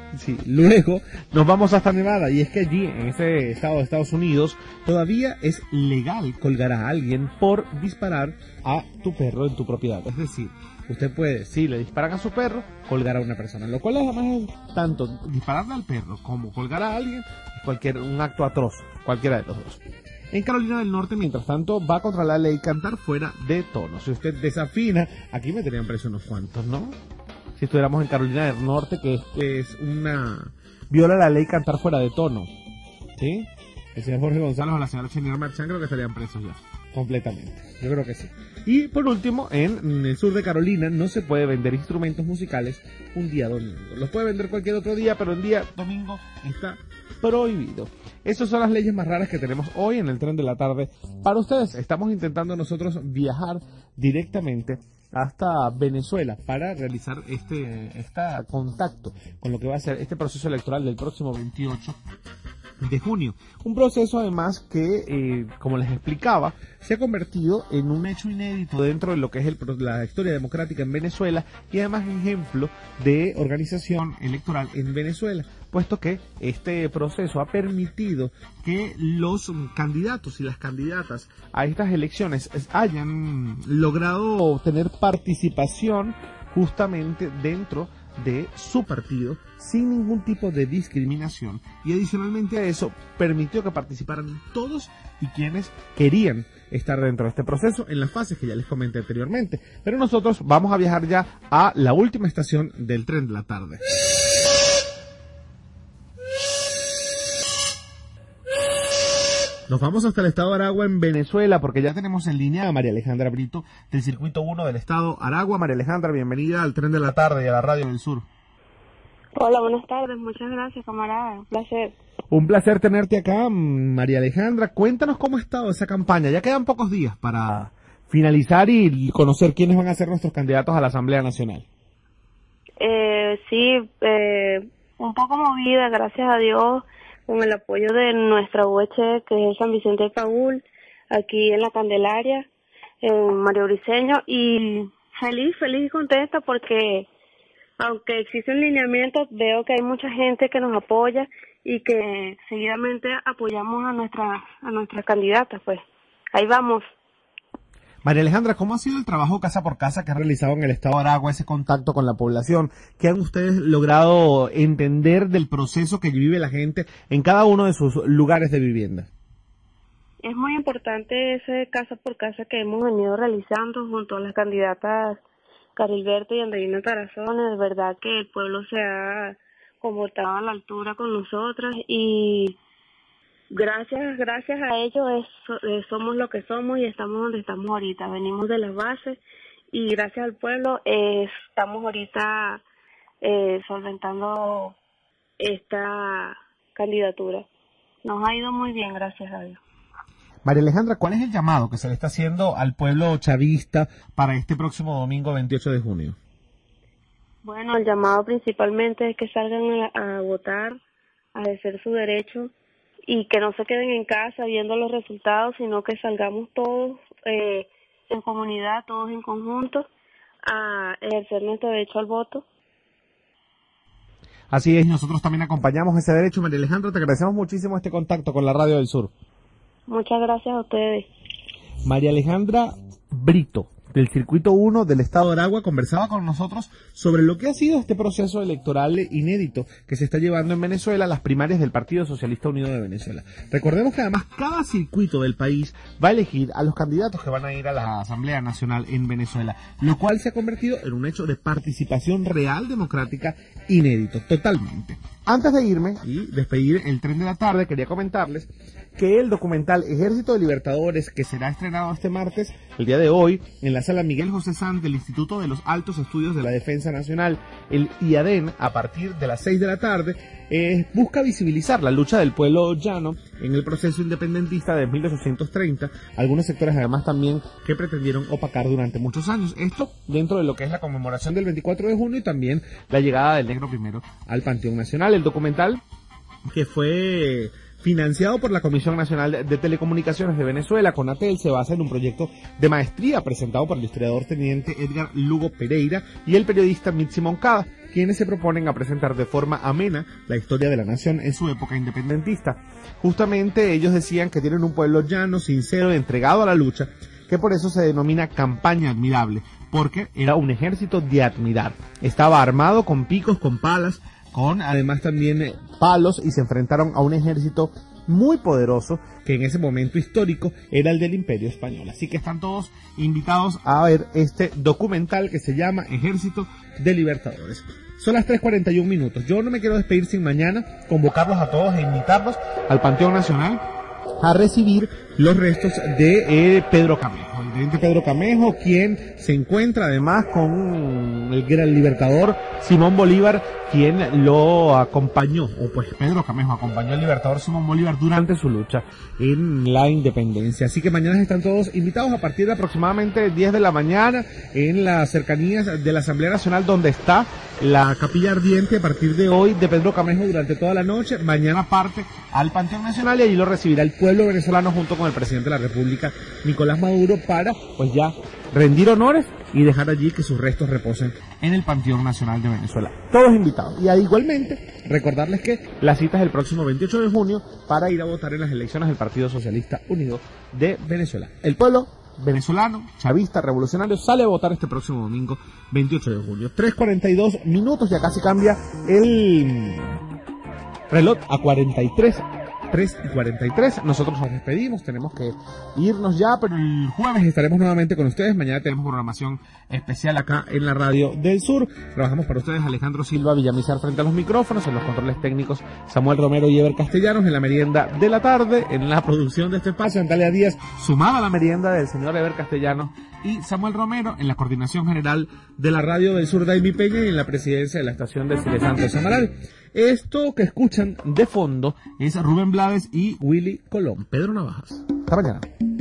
Sí, luego nos vamos hasta Nevada, y es que allí, en ese estado de Estados Unidos, todavía es legal colgar a alguien por disparar a tu perro en tu propiedad. Es decir, usted puede, si le disparan a su perro, colgar a una persona, lo cual además es tanto dispararle al perro como colgar a alguien, es un acto atroz, cualquiera de los dos. En Carolina del Norte, mientras tanto, va contra la ley cantar fuera de tono. Si usted desafina, aquí meterían preso unos cuantos, ¿no? Si estuviéramos en Carolina del Norte, que viola la ley cantar fuera de tono, ¿sí? El señor Jorge González o la señora Chenier Marchán creo que estarían presos ya, completamente. Yo creo que sí. Y por último, en el sur de Carolina no se puede vender instrumentos musicales un día domingo. Los puede vender cualquier otro día, pero el día domingo está prohibido. Esas son las leyes más raras que tenemos hoy en el tren de la tarde para ustedes. Estamos intentando nosotros viajar directamente hasta Venezuela para realizar este contacto con lo que va a ser este proceso electoral del próximo 28 de junio. Un proceso además que, como les explicaba, se ha convertido en un hecho inédito dentro de lo que es la historia democrática en Venezuela, y además ejemplo de organización electoral en Venezuela, puesto que este proceso ha permitido que los candidatos y las candidatas a estas elecciones hayan logrado tener participación justamente dentro de su partido sin ningún tipo de discriminación, y adicionalmente a eso permitió que participaran todos y quienes querían estar dentro de este proceso en las fases que ya les comenté anteriormente. Pero nosotros vamos a viajar ya a la última estación del tren de la tarde. Nos vamos hasta el estado de Aragua en Venezuela, porque ya tenemos en línea a María Alejandra Brito del Circuito 1 del estado Aragua. María Alejandra, bienvenida al Tren de la Tarde y a la Radio del Sur. Hola, buenas tardes, muchas gracias, camarada, un placer. Un placer tenerte acá, María Alejandra. Cuéntanos cómo ha estado esa campaña. Ya quedan pocos días para finalizar y conocer quiénes van a ser nuestros candidatos a la Asamblea Nacional. Sí, un poco movida, gracias a Dios, con el apoyo de nuestra UH, que es San Vicente de Paúl, aquí en la Candelaria, en Mario Briceño, y feliz y contenta porque aunque existen lineamientos, veo que hay mucha gente que nos apoya y que seguidamente apoyamos a nuestras candidatas, pues ahí vamos. María Alejandra, ¿cómo ha sido el trabajo casa por casa que ha realizado en el estado de Aragua, ese contacto con la población? ¿Qué han ustedes logrado entender del proceso que vive la gente en cada uno de sus lugares de vivienda? Es muy importante ese casa por casa que hemos venido realizando junto a las candidatas Carilberto y Andreina Tarazona. De verdad que el pueblo se ha comportado a la altura con nosotras y gracias a ellos somos lo que somos y estamos donde estamos ahorita. Venimos de las bases y gracias al pueblo estamos ahorita solventando esta candidatura. Nos ha ido muy bien, gracias a Dios. María Alejandra, ¿cuál es el llamado que se le está haciendo al pueblo chavista para este próximo domingo 28 de junio? Bueno, el llamado principalmente es que salgan a votar, a ejercer su derecho y que no se queden en casa viendo los resultados, sino que salgamos todos en comunidad, todos en conjunto, a ejercer nuestro derecho al voto. Así es, nosotros también acompañamos ese derecho. María Alejandra, te agradecemos muchísimo este contacto con la Radio del Sur. Muchas gracias a ustedes. María Alejandra Brito, del Circuito 1 del estado de Aragua, conversaba con nosotros sobre lo que ha sido este proceso electoral inédito que se está llevando en Venezuela, las primarias del Partido Socialista Unido de Venezuela. Recordemos que además cada circuito del país va a elegir a los candidatos que van a ir a la Asamblea Nacional en Venezuela, lo cual se ha convertido en un hecho de participación real democrática inédito, totalmente. Antes de irme y despedir el tren de la tarde, quería comentarles que el documental Ejército de Libertadores, que será estrenado este martes, el día de hoy, en la sala Miguel José Sanz del Instituto de los Altos Estudios de la Defensa Nacional, el IADEN, a partir de las 6 de la tarde, busca visibilizar la lucha del pueblo llano en el proceso independentista de 1830, algunos sectores además también que pretendieron opacar durante muchos años. Esto dentro de lo que es la conmemoración del 24 de junio y también la llegada del negro primero al Panteón Nacional. El documental, que fue financiado por la Comisión Nacional de Telecomunicaciones de Venezuela, CONATEL. Se basa en un proyecto de maestría presentado por el historiador teniente Edgar Lugo Pereira y el periodista Mitzi Moncada, quienes se proponen a presentar de forma amena la historia de la nación en su época independentista. Justamente ellos decían que tienen un pueblo llano, sincero, entregado a la lucha, que por eso se denomina campaña admirable, porque era un ejército de admirar. Estaba armado con picos, con palas, con además también palos, y se enfrentaron a un ejército muy poderoso que en ese momento histórico era el del Imperio Español. Así que están todos invitados a ver este documental que se llama Ejército de Libertadores. Son las 3:41 minutos. Yo no me quiero despedir sin mañana convocarlos a todos e invitarlos al Panteón Nacional a recibir los restos de Pedro Camejo, el teniente Pedro Camejo, quien se encuentra además con el gran libertador Simón Bolívar, quien lo acompañó, o pues Pedro Camejo acompañó al libertador Simón Bolívar durante su lucha en la independencia. Así que mañana están todos invitados a partir de aproximadamente 10 de la mañana en las cercanías de la Asamblea Nacional, donde está la capilla ardiente a partir de hoy de Pedro Camejo durante toda la noche. Mañana parte al Panteón Nacional y allí lo recibirá el pueblo venezolano junto con el presidente de la República, Nicolás Maduro, para pues ya rendir honores y dejar allí que sus restos reposen en el Panteón Nacional de Venezuela. Todos invitados. Y igualmente recordarles que la cita es el próximo 28 de junio para ir a votar en las elecciones del Partido Socialista Unido de Venezuela. El pueblo venezolano, chavista, revolucionario, sale a votar este próximo domingo 28 de junio. 3:42 minutos, ya casi cambia el reloj a 3:43. Nosotros nos despedimos, tenemos que irnos ya, pero el jueves estaremos nuevamente con ustedes. Mañana tenemos programación especial acá en la Radio del Sur. Trabajamos para ustedes Alejandro Silva Villamizar frente a los micrófonos, en los controles técnicos Samuel Romero y Ever Castellanos, en la merienda de la tarde, en la producción de este espacio Antalya Díaz, sumada a la merienda del señor Ever Castellanos y Samuel Romero, en la coordinación general de la Radio del Sur David Peña y en la presidencia de la estación de Cile Santos Amaral. Esto que escuchan de fondo es Rubén Blades y Willy Colón. Pedro Navajas. Hasta mañana.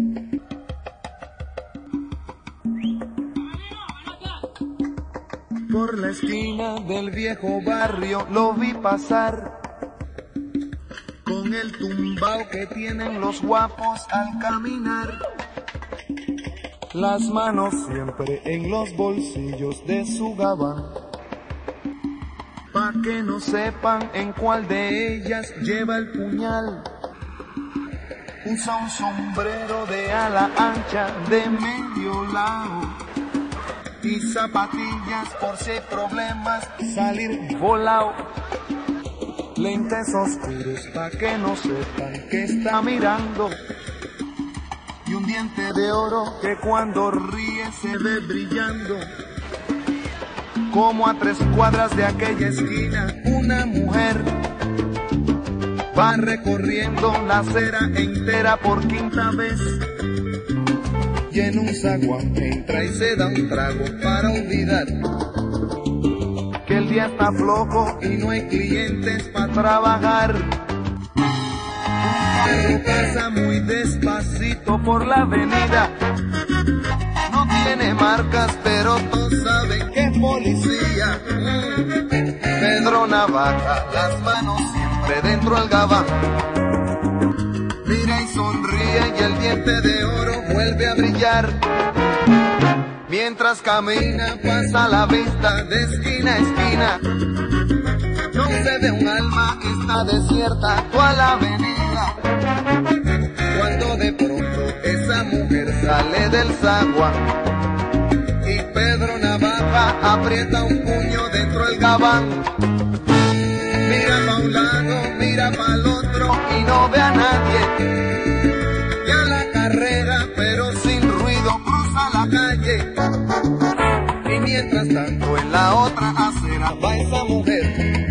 Por la esquina del viejo barrio lo vi pasar, con el tumbao que tienen los guapos al caminar, las manos siempre en los bolsillos de su gabán, pa' que no sepan en cuál de ellas lleva el puñal. Usa un sombrero de ala ancha de medio lado y zapatillas por si hay problemas salir volado. Lentes oscuros pa' que no sepan que está mirando, y un diente de oro que cuando ríe se ve brillando. Como a 3 cuadras de aquella esquina, una mujer va recorriendo la acera entera por 5ª vez, y en un zaguán entra y se da un trago para olvidar que el día está flojo y no hay clientes para trabajar. Un carro pasa muy despacito por la avenida, no tiene marcas pero todos saben que es policía. Pedro Navaja, las manos siempre dentro del gabán, mira y sonríe y el diente de oro vuelve a brillar. Mientras camina pasa la vista de esquina a esquina, no se ve un alma, está desierta toda la avenida. Cuando de pronto esa mujer sale del zaguán y Pedro Navaja aprieta un puño dentro del gabán. Mira pa' un lado, mira pa' el otro y no ve a nadie. Ya la carrera, pero sin ruido, cruza la calle. Y mientras tanto en la otra acera va esa mujer,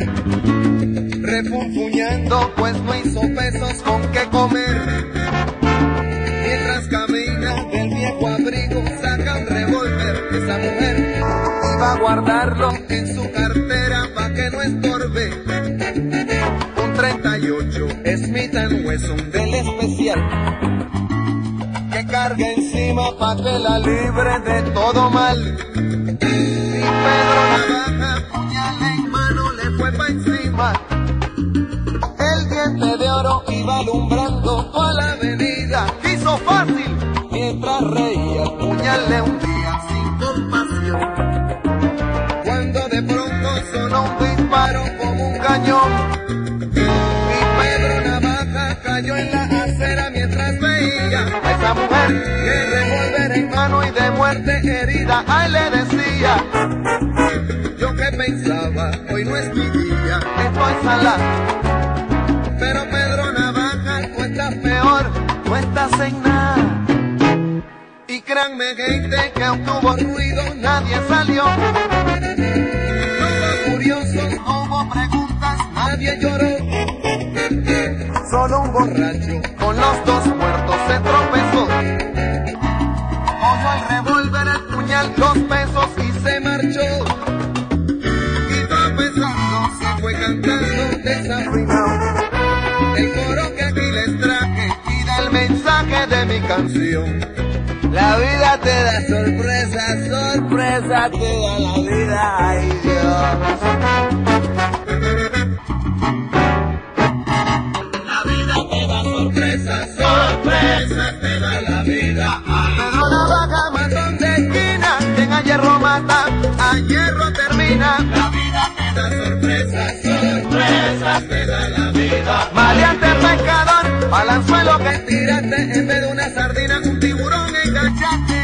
refunfuñando pues no hizo pesos con qué comer. Mientras camina del viejo abrigo saca un revólver. Esa mujer iba a guardarlo en su cartera pa' que no estorbe. Un 38 Smith & Wesson del especial, que carga encima pa' que la libre de todo mal. Y Pedro Navaja, puñal en mano, le fue pa' encima. El diente de oro faro iba alumbrando toda la avenida. Hizo fácil mientras reía, el puñal le hundía sin compasión. Cuando de pronto sonó un disparo como un cañón y Pedro Navaja cayó en la acera mientras veía a esa mujer que revólver en mano y de muerte herida. Ay, le decía, yo que pensaba, hoy no es mi día, estoy salado. Pero Pedro Navaja, tú estás peor, no estás en nada. Y créanme, gente, que aunque hubo ruido, nadie salió. No hubo curiosos, no hubo preguntas, nadie lloró. Solo un borracho con los dos muertos se tropezó. Cogió el revólver, el puñal, 2 pesos y se marchó. Y tropezando se fue cantando desafinado el coro que aquí les traje y da el mensaje de mi canción. La vida te da sorpresa, sorpresa te da la vida, ay Dios. La vida te da sorpresa, sorpresa te da la vida. Pedro Navaja, matón de esquina, quien a hierro mata, a hierro termina. La vida te da sorpresa, sorpresa te da la vida. Maleante pescador, balanzuelo que tiraste en vez de una sardina, un tiburón enganchaste.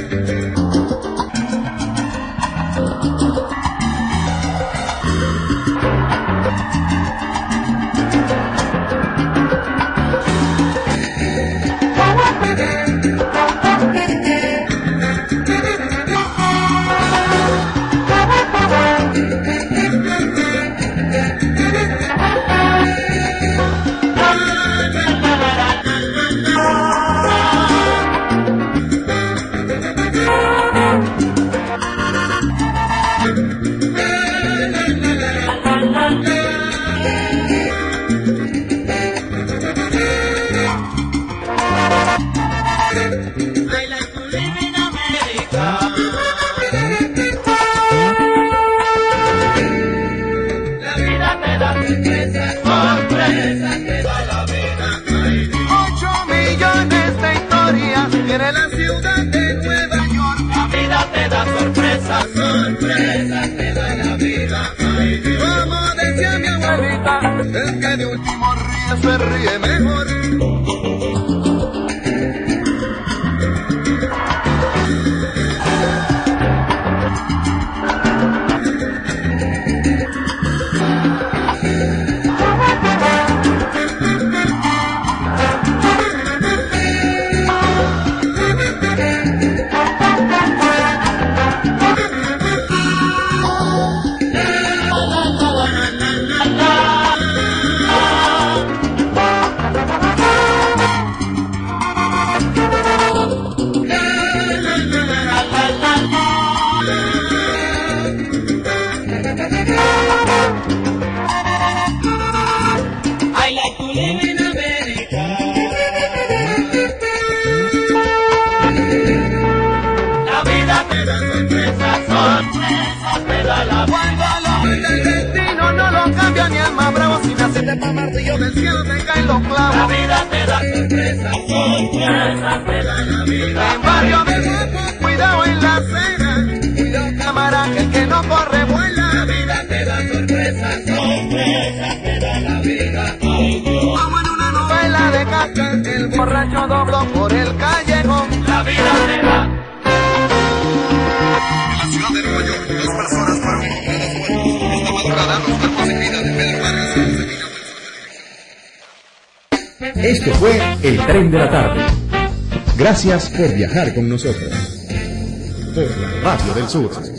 El que de último ríe se ríe mejor. Martillo del cielo te caen los clavos. La vida te da sorpresas, sorpresas te da la vida. En barrio de guapo, cuidado en la acera. Cuidado cámara, que el que no corre vuela. La vida te da sorpresas, sorpresas te da la vida. Ay Dios. Como en una novela de Kafka, el borracho dobló por el callejón. La vida te da. En la ciudad de Nueva York, 2 personas fueron encontradas muertas. Esta madrugada, los cuerpos sin vida de Pedro Vargas y José Guillermo. Esto fue El Tren de la Tarde. Gracias por viajar con nosotros. Por la Radio del Sur.